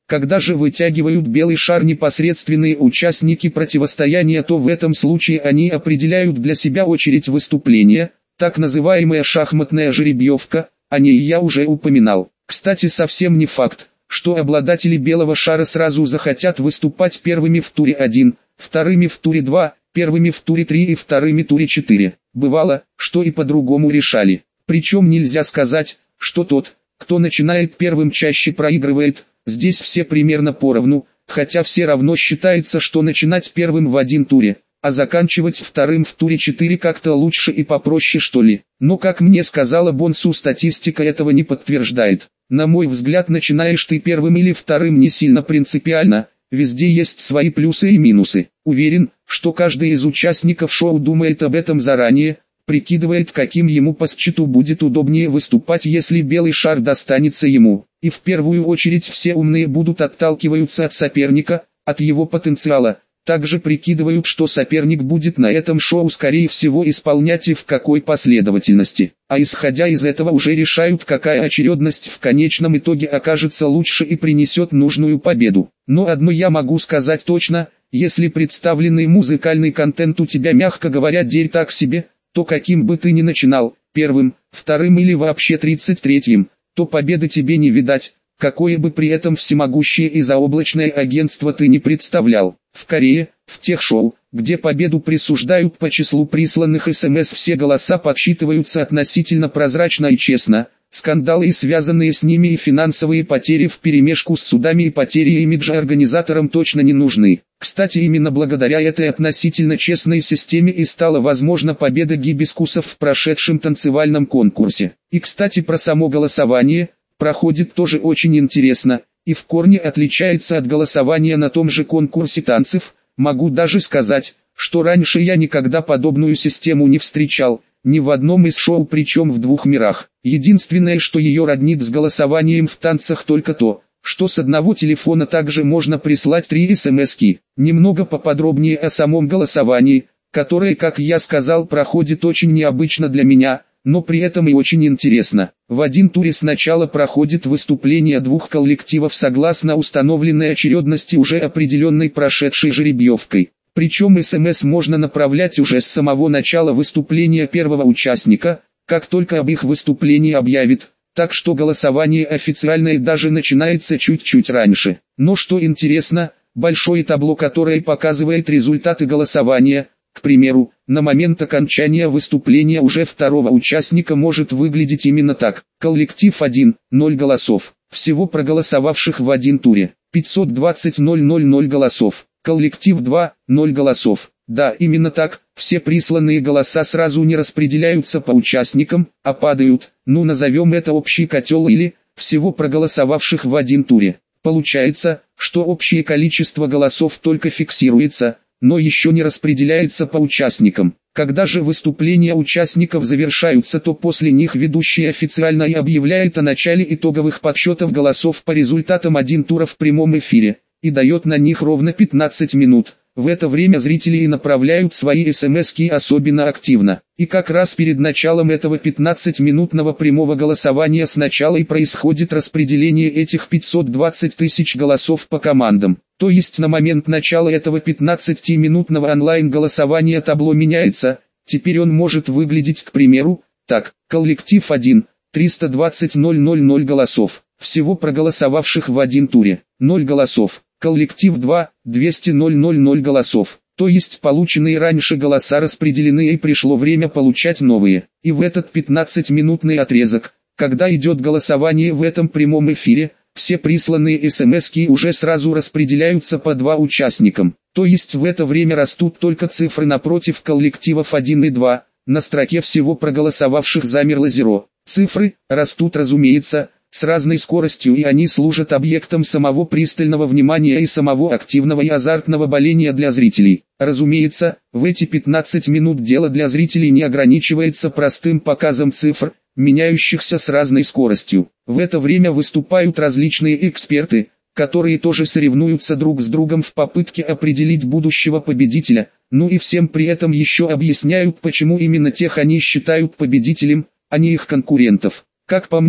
Когда же вытягивают белый шар непосредственные участники противостояния, то в этом случае они определяют для себя очередь выступления, так называемая шахматная жеребьевка, о ней я уже упоминал. Кстати, совсем не факт, что обладатели белого шара сразу захотят выступать первыми в туре один, вторыми в туре два, первыми в туре три и вторыми в туре четыре. Бывало, что и по-другому решали. Причем нельзя сказать, что тот, кто начинает первым, чаще проигрывает. Здесь все примерно поровну, хотя все равно считается, что начинать первым в один туре, а заканчивать вторым в туре четыре как-то лучше и попроще, что ли. Но, как мне сказала Бонсу, статистика этого не подтверждает. На мой взгляд, начинаешь ты первым или вторым не сильно принципиально, везде есть свои плюсы и минусы. Уверен, что каждый из участников шоу думает об этом заранее, прикидывает, каким ему по счету будет удобнее выступать, если белый шар достанется ему. И в первую очередь все умные будут отталкиваться от соперника, от его потенциала. Также прикидывают, что соперник будет на этом шоу скорее всего исполнять и в какой последовательности. А исходя из этого уже решают, какая очередность в конечном итоге окажется лучше и принесет нужную победу. Но одно я могу сказать точно: если представленный музыкальный контент у тебя, мягко говоря, дель так себе, то каким бы ты ни начинал, первым, вторым или вообще тридцать третьим, то победы тебе не видать, какое бы при этом всемогущее и заоблачное агентство ты не представлял. В Корее, в тех шоу, где победу присуждают по числу присланных СМС, все голоса подсчитываются относительно прозрачно и честно. Скандалы и связанные с ними и финансовые потери вперемешку с судами и потери имиджа организаторам точно не нужны. Кстати, именно благодаря этой относительно честной системе и стала возможна победа гибискусов в прошедшем танцевальном конкурсе. И, кстати, про само голосование проходит тоже очень интересно, и в корне отличается от голосования на том же конкурсе танцев. Могу даже сказать, что раньше я никогда подобную систему не встречал, ни в одном из шоу, причем в двух мирах. Единственное, что ее роднит с голосованием в танцах, только то, что с одного телефона также можно прислать три смски. Немного поподробнее о самом голосовании, которое, как я сказал, проходит очень необычно для меня, но при этом и очень интересно. В один туре сначала проходит выступление двух коллективов согласно установленной очередности, уже определенной прошедшей жеребьевкой. Причем СМС можно направлять уже с самого начала выступления первого участника, как только об их выступлении объявит, так что голосование официальное даже начинается чуть-чуть раньше. Но что интересно, большое табло, которое показывает результаты голосования, к примеру, на момент окончания выступления уже второго участника, может выглядеть именно так. Коллектив один – ноль голосов. Всего проголосовавших в один туре – пятьсот двадцать тысяч голосов. Коллектив два – ноль голосов. Да, именно так, все присланные голоса сразу не распределяются по участникам, а падают, ну назовем это общий котел, или всего проголосовавших в один туре. Получается, что общее количество голосов только фиксируется, но еще не распределяется по участникам. Когда же выступления участников завершаются, то после них ведущий официально и объявляет о начале итоговых подсчетов голосов по результатам один тура в прямом эфире, и дает на них ровно пятнадцать минут. В это время зрители и направляют свои смски особенно активно. И как раз перед началом этого пятнадцатиминутного прямого голосования сначала и происходит распределение этих пятисот двадцати тысяч голосов по командам. То есть на момент начала этого пятнадцатиминутного онлайн-голосования табло меняется. Теперь он может выглядеть, к примеру, так: коллектив один – триста двадцать тысяч голосов, всего проголосовавших в один туре – ноль голосов. Коллектив два – двести тысяч голосов, то есть полученные раньше голоса распределены и пришло время получать новые. И в этот пятнадцатиминутный отрезок, когда идет голосование в этом прямом эфире, все присланные смски уже сразу распределяются по два участникам. То есть в это время растут только цифры напротив коллективов один и два, на строке всего проголосовавших замерло зеро. Цифры растут, разумеется, с разной скоростью, и они служат объектом самого пристального внимания и самого активного и азартного боления для зрителей. Разумеется, в эти пятнадцать минут дело для зрителей не ограничивается простым показом цифр, меняющихся с разной скоростью. В это время выступают различные эксперты, которые тоже соревнуются друг с другом в попытке определить будущего победителя, ну и всем при этом еще объясняют, почему именно тех они считают победителем, а не их конкурентов. Как по мне,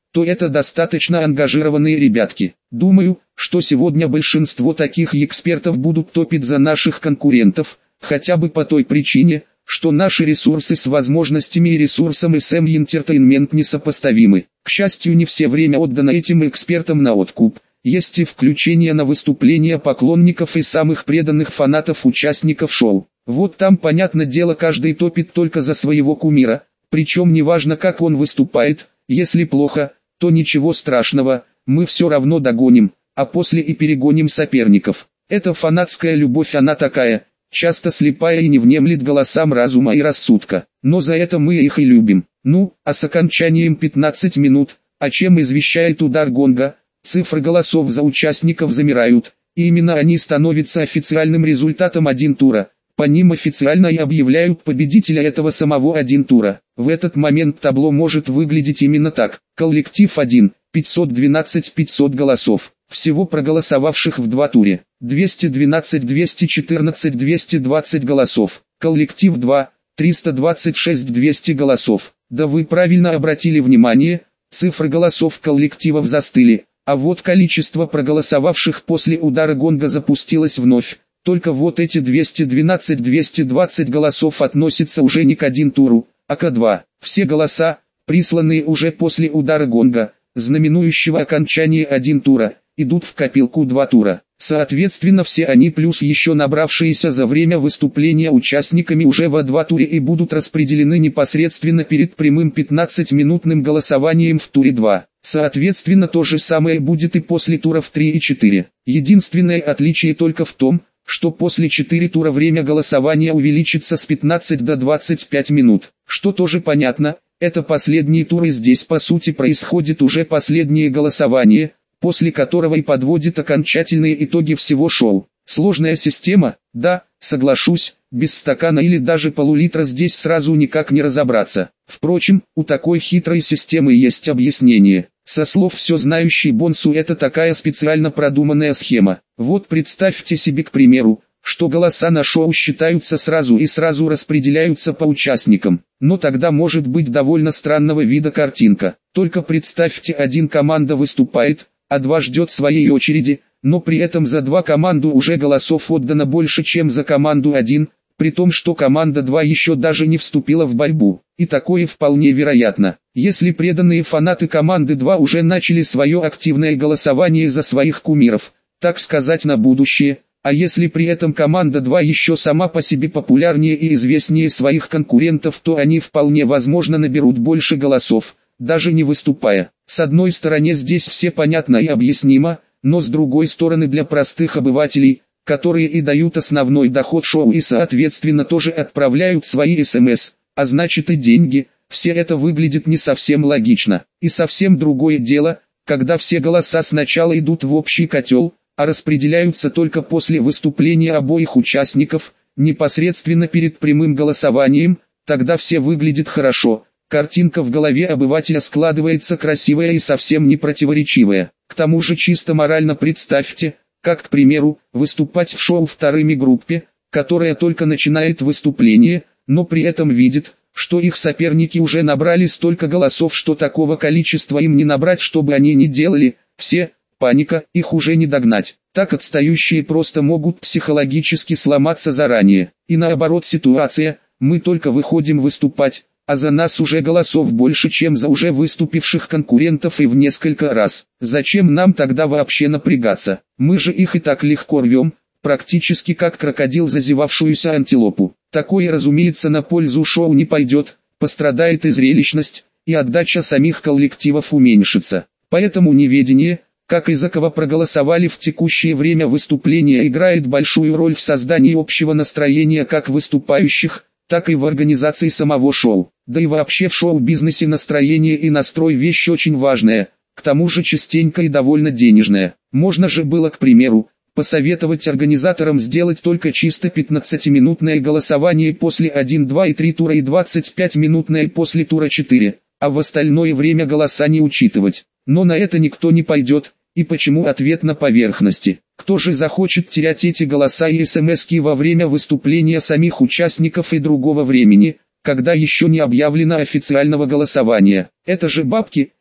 то это достаточно ангажированные ребятки. Думаю, что сегодня большинство таких экспертов будут топить за наших конкурентов, хотя бы по той причине, что наши ресурсы с возможностями и ресурсом эс эм Entertainment несопоставимы. К счастью, не все время отдано этим экспертам на откуп. Есть и включение на выступления поклонников и самых преданных фанатов участников шоу. Вот там, понятное дело, каждый топит только за своего кумира, причем неважно, как он выступает. Если плохо, то ничего страшного, мы все равно догоним, а после и перегоним соперников. Эта фанатская любовь, она такая, часто слепая и не внемлет голосам разума и рассудка, но за это мы их и любим. Ну, а с окончанием пятнадцать минут, о чем извещает удар гонга, цифры голосов за участников замирают, и именно они становятся официальным результатом один тура. По ним официально и объявляют победителя этого самого один тура. В этот момент табло может выглядеть именно так. Коллектив один, пятьсот двенадцать пятьсот голосов. Всего проголосовавших в два туре. двести двенадцать двести четырнадцать двести двадцать голосов. Коллектив два, триста двадцать шесть двести голосов. Да вы правильно обратили внимание, цифры голосов коллективов застыли, а вот количество проголосовавших после удара гонга запустилось вновь. Только вот эти двести двенадцать двести двадцать голосов относятся уже не к один туру, а к два. Все голоса, присланные уже после удара гонга, знаменующего окончание один тура, идут в копилку два тура. Соответственно, все они плюс еще набравшиеся за время выступления участниками уже во два туре и будут распределены непосредственно перед прямым пятнадцатиминутным голосованием в туре два. Соответственно, то же самое будет и после туров три и четыре. Единственное отличие только в том, что после четыре тура время голосования увеличится с пятнадцати до двадцати пяти минут. Что тоже понятно, это последние туры, здесь по сути происходит уже последнее голосование, после которого и подводит окончательные итоги всего шоу. Сложная система, да, соглашусь, без стакана или даже полулитра здесь сразу никак не разобраться. Впрочем, у такой хитрой системы есть объяснение. Со слов все знающей Бонсу, это такая специально продуманная схема. Вот представьте себе, к примеру, что голоса на шоу считаются сразу и сразу распределяются по участникам. Но тогда может быть довольно странного вида картинка. Только представьте, один команда выступает, а два ждет своей очереди, но при этом за два команду уже голосов отдано больше, чем за команду один, при том, что команда два еще даже не вступила в борьбу. И такое вполне вероятно. Если преданные фанаты команды два уже начали свое активное голосование за своих кумиров, так сказать, на будущее, а если при этом команда два еще сама по себе популярнее и известнее своих конкурентов, то они вполне возможно наберут больше голосов, даже не выступая. С одной стороны, здесь все понятно и объяснимо, но с другой стороны, для простых обывателей, которые и дают основной доход шоу и соответственно тоже отправляют свои смс, а значит и деньги, все это выглядит не совсем логично. И совсем другое дело, когда все голоса сначала идут в общий котел, а распределяются только после выступления обоих участников, непосредственно перед прямым голосованием, тогда все выглядит хорошо. Картинка в голове обывателя складывается красивая и совсем не противоречивая. К тому же чисто морально представьте, как, к примеру, выступать в шоу вторыми группе, которая только начинает выступление, но при этом видит, что их соперники уже набрали столько голосов, что такого количества им не набрать, чтобы они не делали, все, паника, их уже не догнать. Так отстающие просто могут психологически сломаться заранее. И наоборот ситуация, мы только выходим выступать, а за нас уже голосов больше, чем за уже выступивших конкурентов и в несколько раз. Зачем нам тогда вообще напрягаться? Мы же их и так легко рвем, практически как крокодил зазевавшуюся антилопу. Такое, разумеется, на пользу шоу не пойдет, пострадает и зрелищность, и отдача самих коллективов уменьшится. Поэтому неведение, как и за кого проголосовали в текущее время выступления, играет большую роль в создании общего настроения как выступающих, так и в организации самого шоу. Да и вообще в шоу-бизнесе настроение и настрой вещь очень важная, к тому же частенько и довольно денежная. Можно же было, к примеру, посоветовать организаторам сделать только чисто пятнадцатиминутное голосование после один, два и три тура и двадцатипятиминутное после тура четыре, а в остальное время голоса не учитывать. Но на это никто не пойдет, и почему? Ответ на поверхности. Кто же захочет терять эти голоса и смски во время выступления самих участников и другого времени, когда еще не объявлено официального голосования? Это же бабки,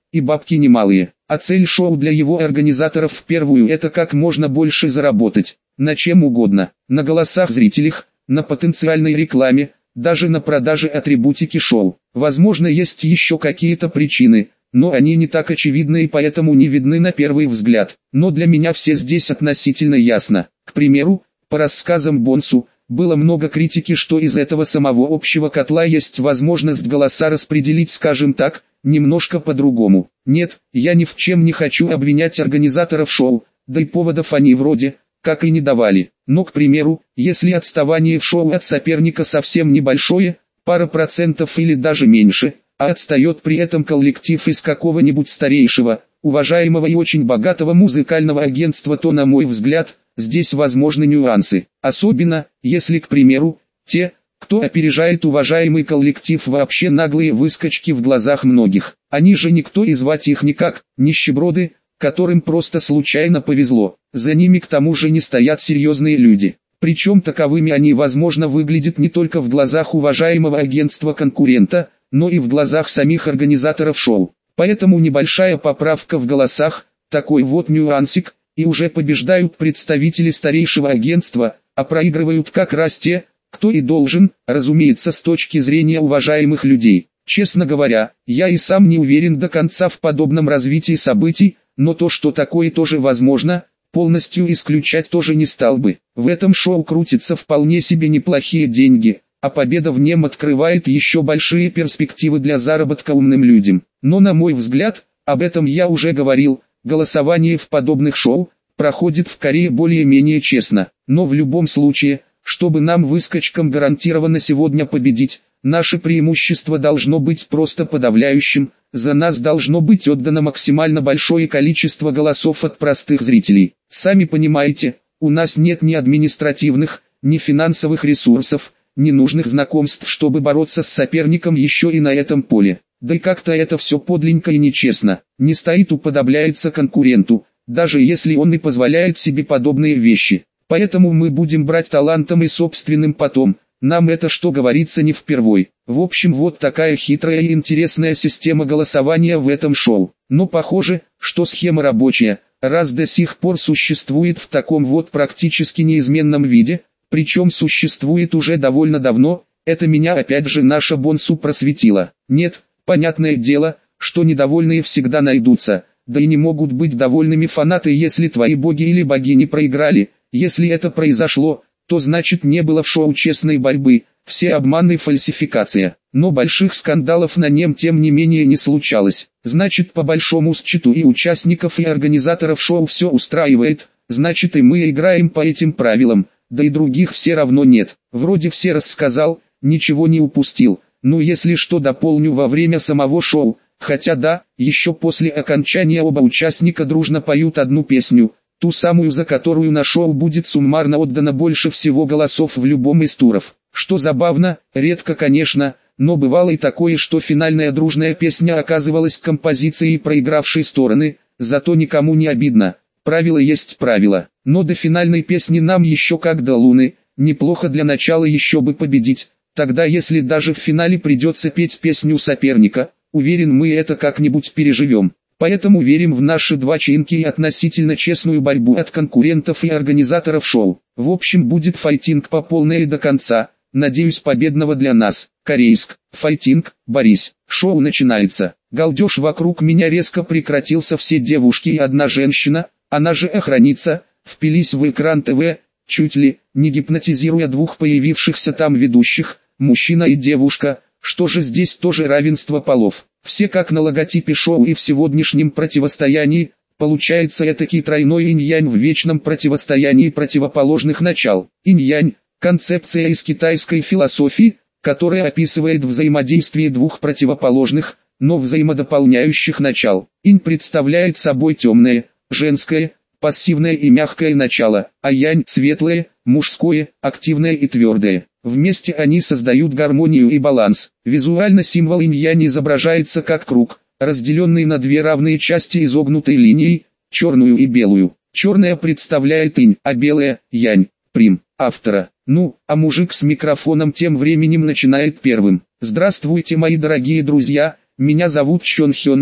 и бабки немалые. А цель шоу для его организаторов в первую это как можно больше заработать. На чем угодно. На голосах зрителях, на потенциальной рекламе, даже на продаже атрибутики шоу. Возможно, есть еще какие-то причины, но они не так очевидны и поэтому не видны на первый взгляд. Но для меня все здесь относительно ясно. К примеру, по рассказам Бонсу, было много критики, что из этого самого общего котла есть возможность голоса распределить, скажем так, немножко по-другому. Нет, я ни в чем не хочу обвинять организаторов шоу, да и поводов они вроде как и не давали. Но, к примеру, если отставание в шоу от соперника совсем небольшое, пара процентов или даже меньше, а отстает при этом коллектив из какого-нибудь старейшего, уважаемого и очень богатого музыкального агентства, то, на мой взгляд, здесь возможны нюансы. Особенно, если, к примеру, те, кто опережает уважаемый коллектив, вообще наглые выскочки в глазах многих. Они же никто и звать их никак, нищеброды, которым просто случайно повезло. За ними к тому же не стоят серьезные люди. Причем таковыми они, возможно, выглядят не только в глазах уважаемого агентства-конкурента, но и в глазах самих организаторов шоу. Поэтому небольшая поправка в голосах, такой вот нюансик, и уже побеждают представители старейшего агентства, а проигрывают как раз те, кто и должен, разумеется, с точки зрения уважаемых людей. Честно говоря, я и сам не уверен до конца в подобном развитии событий, но то, что такое тоже возможно, полностью исключать тоже не стал бы. В этом шоу крутятся вполне себе неплохие деньги, а победа в нем открывает еще большие перспективы для заработка умным людям. Но на мой взгляд, об этом я уже говорил, голосование в подобных шоу проходит в Корее более-менее честно. Но в любом случае, чтобы нам выскочкам гарантированно сегодня победить, наше преимущество должно быть просто подавляющим, за нас должно быть отдано максимально большое количество голосов от простых зрителей. Сами понимаете, у нас нет ни административных, ни финансовых ресурсов, ни нужных знакомств, чтобы бороться с соперником еще и на этом поле. Да и как-то это все подленько и нечестно. Не стоит, уподобляется конкуренту, даже если он и позволяет себе подобные вещи. Поэтому мы будем брать талантом и собственным потом. Нам это, что говорится, не впервой. В общем, вот такая хитрая и интересная система голосования в этом шоу. Но похоже, что схема рабочая, раз до сих пор существует в таком вот практически неизменном виде, причем существует уже довольно давно, это меня опять же наша Бонсу просветила. Нет, понятное дело, что недовольные всегда найдутся, да и не могут быть довольными фанаты, если твои боги или богини проиграли. Если это произошло, то значит не было в шоу честной борьбы, все обманы и фальсификация. Но больших скандалов на нем тем не менее не случалось. Значит, по большому счету и участников, и организаторов шоу все устраивает, значит и мы играем по этим правилам, да и других все равно нет. Вроде все рассказал, ничего не упустил, ну если что дополню во время самого шоу, хотя да, еще после окончания оба участника дружно поют одну песню, ту самую, за которую на шоу будет суммарно отдано больше всего голосов в любом из туров. Что забавно, редко конечно, но бывало и такое, что финальная дружная песня оказывалась композицией проигравшей стороны, зато никому не обидно. Правило есть правило, но до финальной песни нам еще как до луны, неплохо для начала еще бы победить, тогда если даже в финале придется петь песню соперника, уверен, мы это как-нибудь переживем. Поэтому верим в наши два чинки и относительно честную борьбу от конкурентов и организаторов шоу. В общем, будет файтинг по полной и до конца, надеюсь, победного для нас. Корейск, файтинг, борись. Шоу начинается. Галдеж вокруг меня резко прекратился, все девушки и одна женщина, она же охранница, впились в экран ТВ, чуть ли не гипнотизируя двух появившихся там ведущих, мужчина и девушка. Что же здесь тоже равенство полов? Все как на логотипе шоу, и в сегодняшнем противостоянии, получается этакий тройной инь-янь в вечном противостоянии противоположных начал. Инь-янь – концепция из китайской философии, которая описывает взаимодействие двух противоположных, но взаимодополняющих начал. Инь представляет собой темное, женское, пассивное и мягкое начало, а янь – светлое, мужское, активное и твердое. Вместе они создают гармонию и баланс. Визуально символ инь-янь изображается как круг, разделенный на две равные части изогнутой линией, черную и белую. Черная представляет инь, а белая – янь. Прим. Автора. Ну, а мужик с микрофоном тем временем начинает первым. Здравствуйте, мои дорогие друзья, меня зовут Чон Хён Му,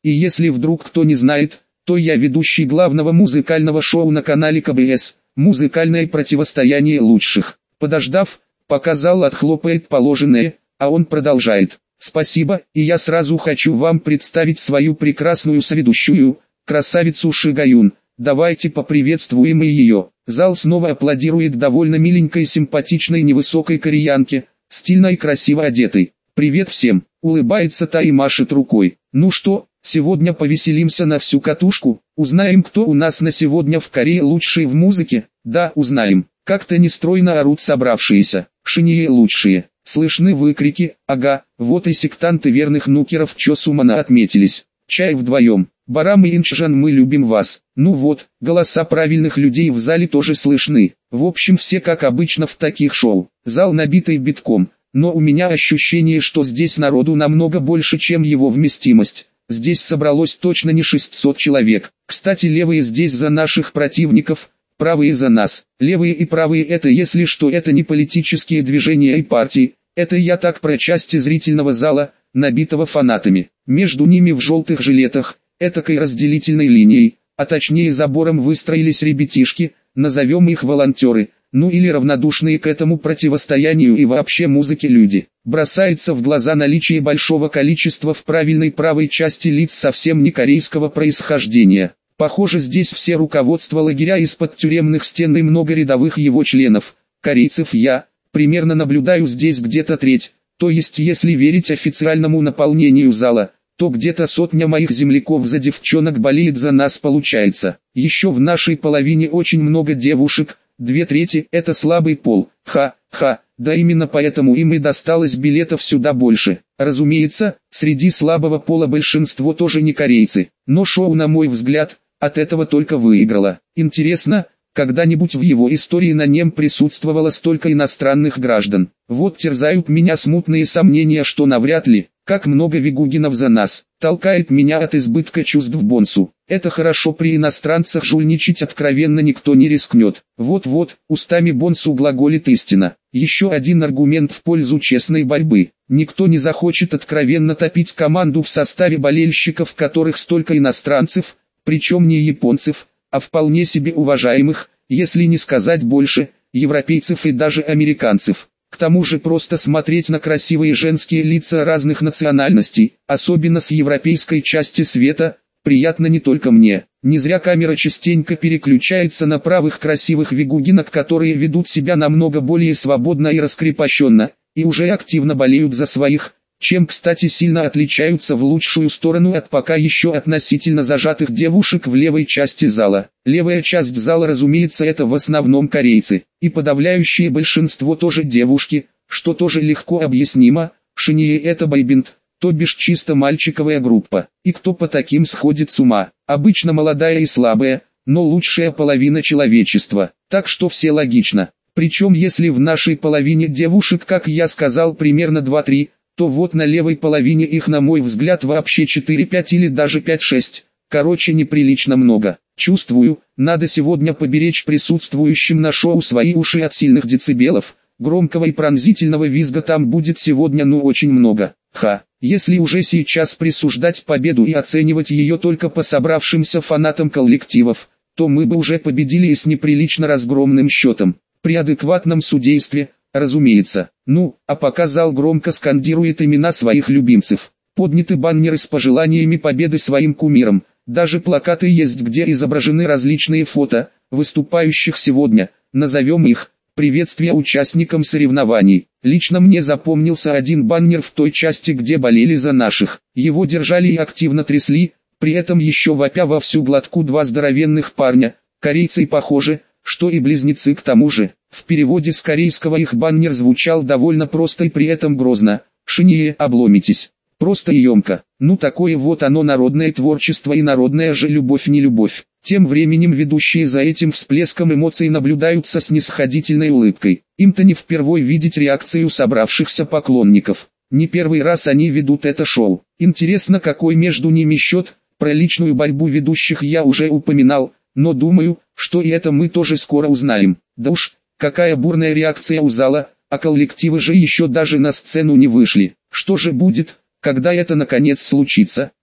И если вдруг кто не знает, то я ведущий главного музыкального шоу на канале ка бэ эс, музыкальное противостояние лучших. Подождав, пока зал отхлопает положенное, а он продолжает. Спасибо, и я сразу хочу вам представить свою прекрасную соведущую, красавицу Шигаюн. Давайте поприветствуем и ее. Зал снова аплодирует довольно миленькой симпатичной невысокой кореянке, стильно и красиво одетой. «Привет всем!» — улыбается та и машет рукой. «Ну что, сегодня повеселимся на всю катушку? Узнаем, кто у нас на сегодня в Корее лучший в музыке?» «Да, узнаем». Как-то нестройно орут собравшиеся. «Шиние лучшие!» Слышны выкрики. «Ага, вот и сектанты верных нукеров Чосумана отметились. Чай вдвоем. Барам и Инчжан, мы любим вас». Ну вот, голоса правильных людей в зале тоже слышны. В общем, все как обычно в таких шоу. Зал набитый битком. Но у меня ощущение, что здесь народу намного больше, чем его вместимость. Здесь собралось точно не шестьсот человек. Кстати, левые здесь за наших противников, правые за нас. Левые и правые — это, если что, это не политические движения и партии. Это я так про части зрительного зала, набитого фанатами. Между ними в желтых жилетах, этакой разделительной линией, а точнее забором выстроились ребятишки, назовем их волонтеры, ну или равнодушные к этому противостоянию и вообще музыке люди. Бросается в глаза наличие большого количества в правильной правой части лиц совсем не корейского происхождения. Похоже, здесь все руководство лагеря из-под тюремных стен и много рядовых его членов, корейцев. Я, примерно наблюдаю здесь где-то треть, то есть если верить официальному наполнению зала, то где-то сотня моих земляков за девчонок болеет за нас получается. Еще в нашей половине очень много девушек, две трети — это слабый пол. Ха-ха, да именно поэтому им и досталось билетов сюда больше. Разумеется, среди слабого пола большинство тоже не корейцы, но шоу, на мой взгляд, от этого только выиграло. Интересно, когда-нибудь в его истории на нем присутствовало столько иностранных граждан? Вот терзают меня смутные сомнения, что навряд ли. Как много вигугинов за нас, толкает меня от избытка чувств Бонсу. Это хорошо, при иностранцах жульничать откровенно никто не рискнет. Вот-вот, устами Бонсу глаголит истина. Еще один аргумент в пользу честной борьбы. Никто не захочет откровенно топить команду в составе болельщиков, которых столько иностранцев, причем не японцев, а вполне себе уважаемых, если не сказать больше, европейцев и даже американцев. К тому же просто смотреть на красивые женские лица разных национальностей, особенно с европейской части света, приятно не только мне. Не зря камера частенько переключается на правых красивых вигугинок, которые ведут себя намного более свободно и раскрепощенно, и уже активно болеют за своих, чем, кстати, сильно отличаются в лучшую сторону от пока еще относительно зажатых девушек в левой части зала. Левая часть зала, разумеется, это в основном корейцы, и подавляющее большинство тоже девушки, что тоже легко объяснимо. Шиние — это бойбенд, то бишь чисто мальчиковая группа, и кто по таким сходит с ума? Обычно молодая и слабая, но лучшая половина человечества, так что все логично. Причем если в нашей половине девушек, как я сказал, примерно два-три, то вот на левой половине их, на мой взгляд, вообще четыре-пять или даже пять-шесть. Короче, неприлично много. Чувствую, надо сегодня поберечь присутствующим на шоу свои уши от сильных децибелов. Громкого и пронзительного визга там будет сегодня ну очень много. Ха, если уже сейчас присуждать победу и оценивать ее только по собравшимся фанатам коллективов, то мы бы уже победили и с неприлично разгромным счетом. При адекватном судействе, разумеется. Ну, а пока зал громко скандирует имена своих любимцев. Подняты баннеры с пожеланиями победы своим кумирам. Даже плакаты есть, где изображены различные фото выступающих сегодня, назовем их, приветствия участникам соревнований. Лично мне запомнился один баннер в той части, где болели за наших. Его держали и активно трясли, при этом еще вопя во всю глотку два здоровенных парня, корейцы и похоже, что и близнецы к тому же. В переводе с корейского их баннер звучал довольно просто и при этом грозно: «Шиние, обломитесь». Просто и емко. Ну такое вот оно народное творчество и народная же любовь не любовь. Тем временем ведущие за этим всплеском эмоций наблюдаются с снисходительной улыбкой. Им-то не впервой видеть реакцию собравшихся поклонников. Не первый раз они ведут это шоу. Интересно, какой между ними счет. Про личную борьбу ведущих я уже упоминал, но думаю, что и это мы тоже скоро узнаем. Да уж, какая бурная реакция у зала, а коллективы же еще даже на сцену не вышли. Что же будет, когда это наконец случится?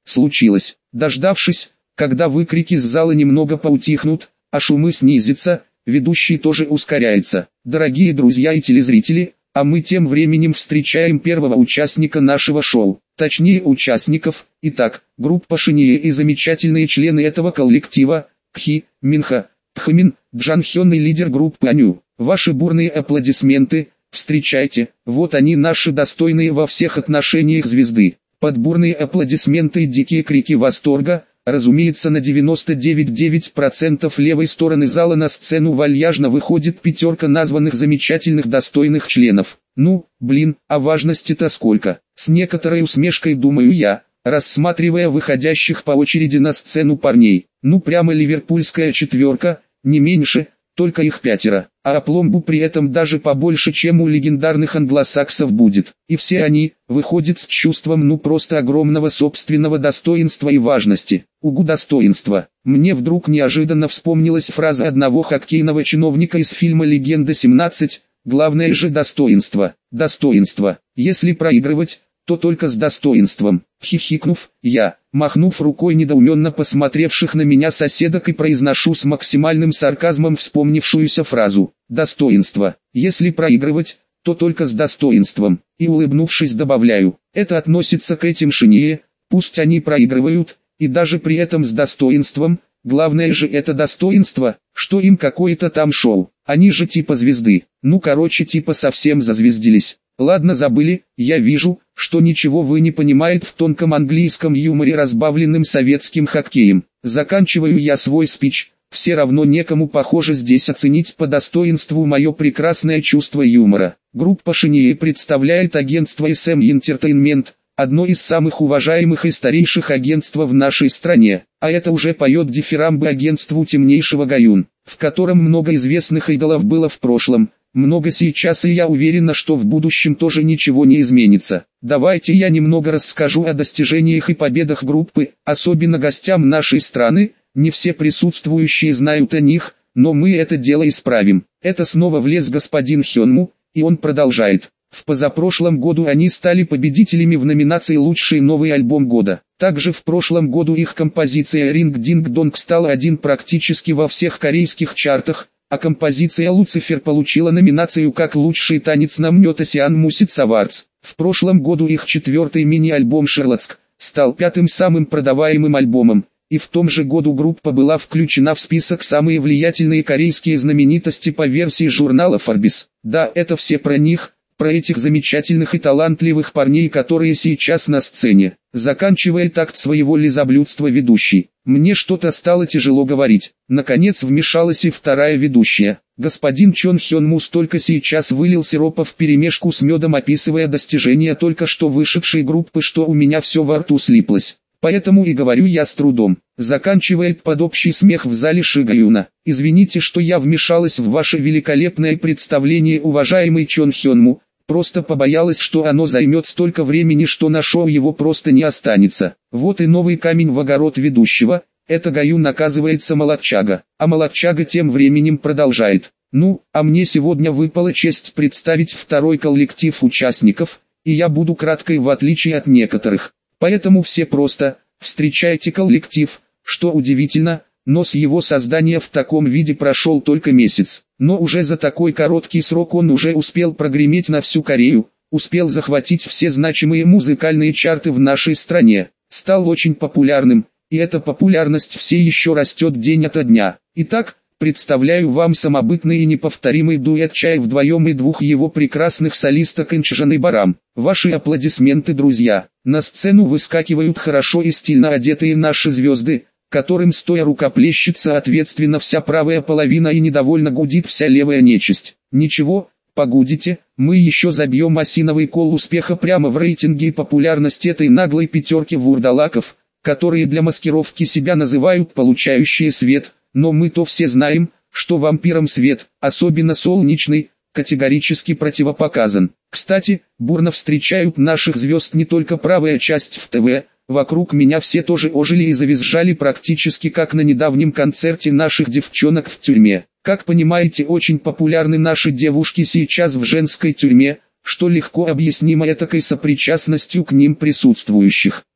случилось. Дождавшись, когда выкрики с зала немного поутихнут, а шумы снизятся, ведущий тоже ускоряется. Дорогие друзья и телезрители, а мы тем временем встречаем первого участника нашего шоу. Точнее участников. Итак, группа Шинье и замечательные члены этого коллектива, Кхи, Минха, Пхмин, Джанхён и лидер группы Аню. Ваши бурные аплодисменты, встречайте, вот они наши достойные во всех отношениях звезды. Под бурные аплодисменты и дикие крики восторга, разумеется, на девяносто девять целых девять десятых процента левой стороны зала на сцену вальяжно выходит пятерка названных замечательных достойных членов. Ну, блин, а важности-то сколько? С некоторой усмешкой думаю я, рассматривая выходящих по очереди на сцену парней. Ну прямо ливерпульская четверка, не меньше, только их пятеро. А опломбу при этом даже побольше, чем у легендарных англосаксов будет. И все они, выходят с чувством ну просто огромного собственного достоинства и важности. Угу, достоинства. Мне вдруг неожиданно вспомнилась фраза одного хоккейного чиновника из фильма «Легенда семнадцать», главное же достоинство. Достоинство. Если проигрывать, то только с достоинством. Хихикнув, я, махнув рукой недоуменно посмотревших на меня соседок, и произношу с максимальным сарказмом вспомнившуюся фразу «достоинство». Если проигрывать, то только с достоинством. И улыбнувшись добавляю, это относится к этим Шинье, пусть они проигрывают, и даже при этом с достоинством. Главное же это достоинство, что им какое-то там шоу. Они же типа звезды. Ну короче типа совсем зазвездились. Ладно, забыли, я вижу, что ничего вы не понимаете в тонком английском юморе, разбавленным советским хоккеем. Заканчиваю я свой спич, все равно некому похоже здесь оценить по достоинству мое прекрасное чувство юмора. Группа Шинье представляет агентство эс эм Entertainment, одно из самых уважаемых и старейших агентств в нашей стране, а это уже поет дифирамбы агентству темнейшего Гаюн, в котором много известных идолов было в прошлом. Много сейчас, и я уверена, что в будущем тоже ничего не изменится. Давайте я немного расскажу о достижениях и победах группы, особенно гостям нашей страны. Не все присутствующие знают о них, но мы это дело исправим. Это снова влез господин Хёнму, и он продолжает. В позапрошлом году они стали победителями в номинации «Лучший новый альбом года». Также в прошлом году их композиция «Ринг Динг Донг» стала один практически во всех корейских чартах, а композиция «Люцифер» получила номинацию как «Лучший танец» на Мнет Asian Music Awards. В прошлом году их четвертый мини-альбом «Шерлотск» стал пятым самым продаваемым альбомом, и в том же году группа была включена в список «Самые влиятельные корейские знаменитости» по версии журнала Forbes. Да, это все про них, про этих замечательных и талантливых парней, которые сейчас на сцене. Заканчивает акт своего лизоблюдства ведущий. Мне что-то стало тяжело говорить. Наконец вмешалась и вторая ведущая. Господин Чон Хён Му только сейчас вылил сиропа вперемешку с медом, описывая достижения только что вышедшей группы, что у меня все во рту слиплось. Поэтому и говорю я с трудом. Заканчивает под общий смех в зале Ши Гаюна. Извините, что я вмешалась в ваше великолепное представление, уважаемый Чон Хён Му. Просто побоялась, что оно займет столько времени, что на шоу его просто не останется. Вот и новый камень в огород ведущего. Это Гаюн, оказывается, молодчага. А молодчага тем временем продолжает. Ну, а мне сегодня выпала честь представить второй коллектив участников, и я буду краткой в отличие от некоторых. Поэтому все просто встречайте коллектив, что удивительно, но с его создания в таком виде прошел только месяц. Но уже за такой короткий срок он уже успел прогреметь на всю Корею, успел захватить все значимые музыкальные чарты в нашей стране, стал очень популярным, и эта популярность все еще растет день ото дня. Итак, представляю вам самобытный и неповторимый дуэт Чай вдвоем и двух его прекрасных солисток Инчжан и Барам. Ваши аплодисменты, друзья. На сцену выскакивают хорошо и стильно одетые наши звезды, которым стоя рукоплещется ответственно вся правая половина и недовольно гудит вся левая нечисть. Ничего, погудите, мы еще забьем осиновый кол успеха прямо в рейтинге и популярность этой наглой пятерки вурдалаков, которые для маскировки себя называют «получающие свет», но мы-то все знаем, что вампирам свет, особенно солнечный, категорически противопоказан. Кстати, бурно встречают наших звезд не только правая часть в ТВ, вокруг меня все тоже ожили и завизжали практически как на недавнем концерте наших девчонок в тюрьме. Как понимаете, очень популярны наши девушки сейчас в женской тюрьме, что легко объяснимо этакой сопричастностью к ним присутствующих.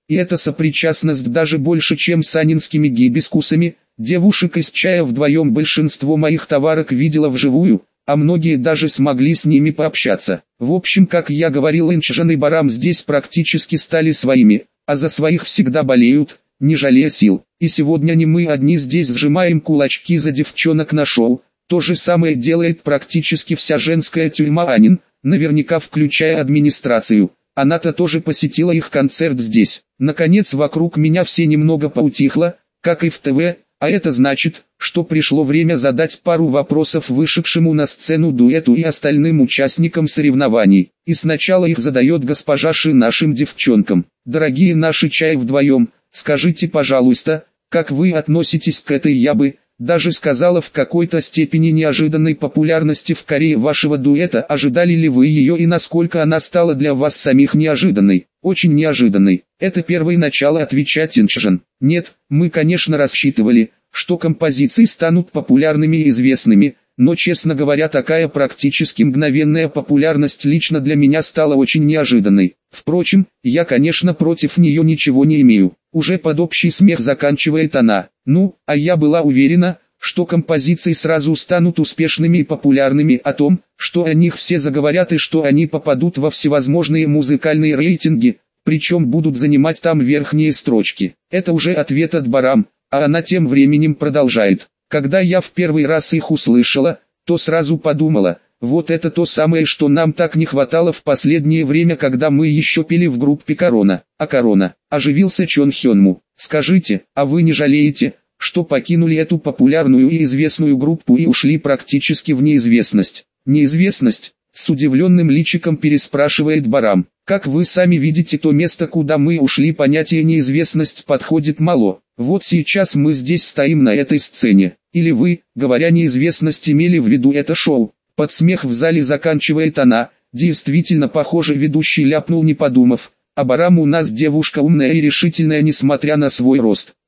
И эта сопричастность даже больше, чем с анинскими гибискусами. Девушек из чая вдвоем большинство моих товарок видела вживую, а многие даже смогли с ними пообщаться. В общем, как я говорил, Энчжан и Барам здесь практически стали своими, а за своих всегда болеют, не жалея сил. И сегодня не мы одни здесь сжимаем кулачки за девчонок на шоу. То же самое делает практически вся женская тюрьма Анин, наверняка включая администрацию. Она-то тоже посетила их концерт здесь. Наконец вокруг меня все немного поутихло, как и в ТВ, а это значит, что пришло время задать пару вопросов вышедшему на сцену дуэту и остальным участникам соревнований. И сначала их задает госпожа Ши нашим девчонкам. Дорогие наши чай вдвоем, скажите, пожалуйста, как вы относитесь к этой, я бы даже сказала, в какой-то степени неожиданной популярности в Корее вашего дуэта? Ожидали ли вы ее и насколько она стала для вас самих неожиданной? Очень неожиданной. Это первое начало, отвечать Энчжан. Нет, мы конечно рассчитывали, что композиции станут популярными и известными, но честно говоря, такая практически мгновенная популярность лично для меня стала очень неожиданной. Впрочем, я конечно против нее ничего не имею. Уже под общий смех заканчивает она. Ну, а я была уверена, что композиции сразу станут успешными и популярными, о том, что о них все заговорят и что они попадут во всевозможные музыкальные рейтинги, причем будут занимать там верхние строчки. Это уже ответ от Барам, а она тем временем продолжает. Когда я в первый раз их услышала, то сразу подумала, вот это то самое, что нам так не хватало в последнее время, когда мы еще пели в группе Корона. А Корона, оживился Чон Хёнму. Скажите, а вы не жалеете, что покинули эту популярную и известную группу и ушли практически в неизвестность? Неизвестность? С удивленным личиком переспрашивает Барам. Как вы сами видите, то место, куда мы ушли, понятие неизвестность подходит мало. Вот сейчас мы здесь стоим на этой сцене. Или вы, говоря неизвестность, имели в виду это шоу? Под смех в зале заканчивает она. Действительно, похоже, ведущий ляпнул, не подумав. А Барам у нас девушка умная и решительная, несмотря на свой рост.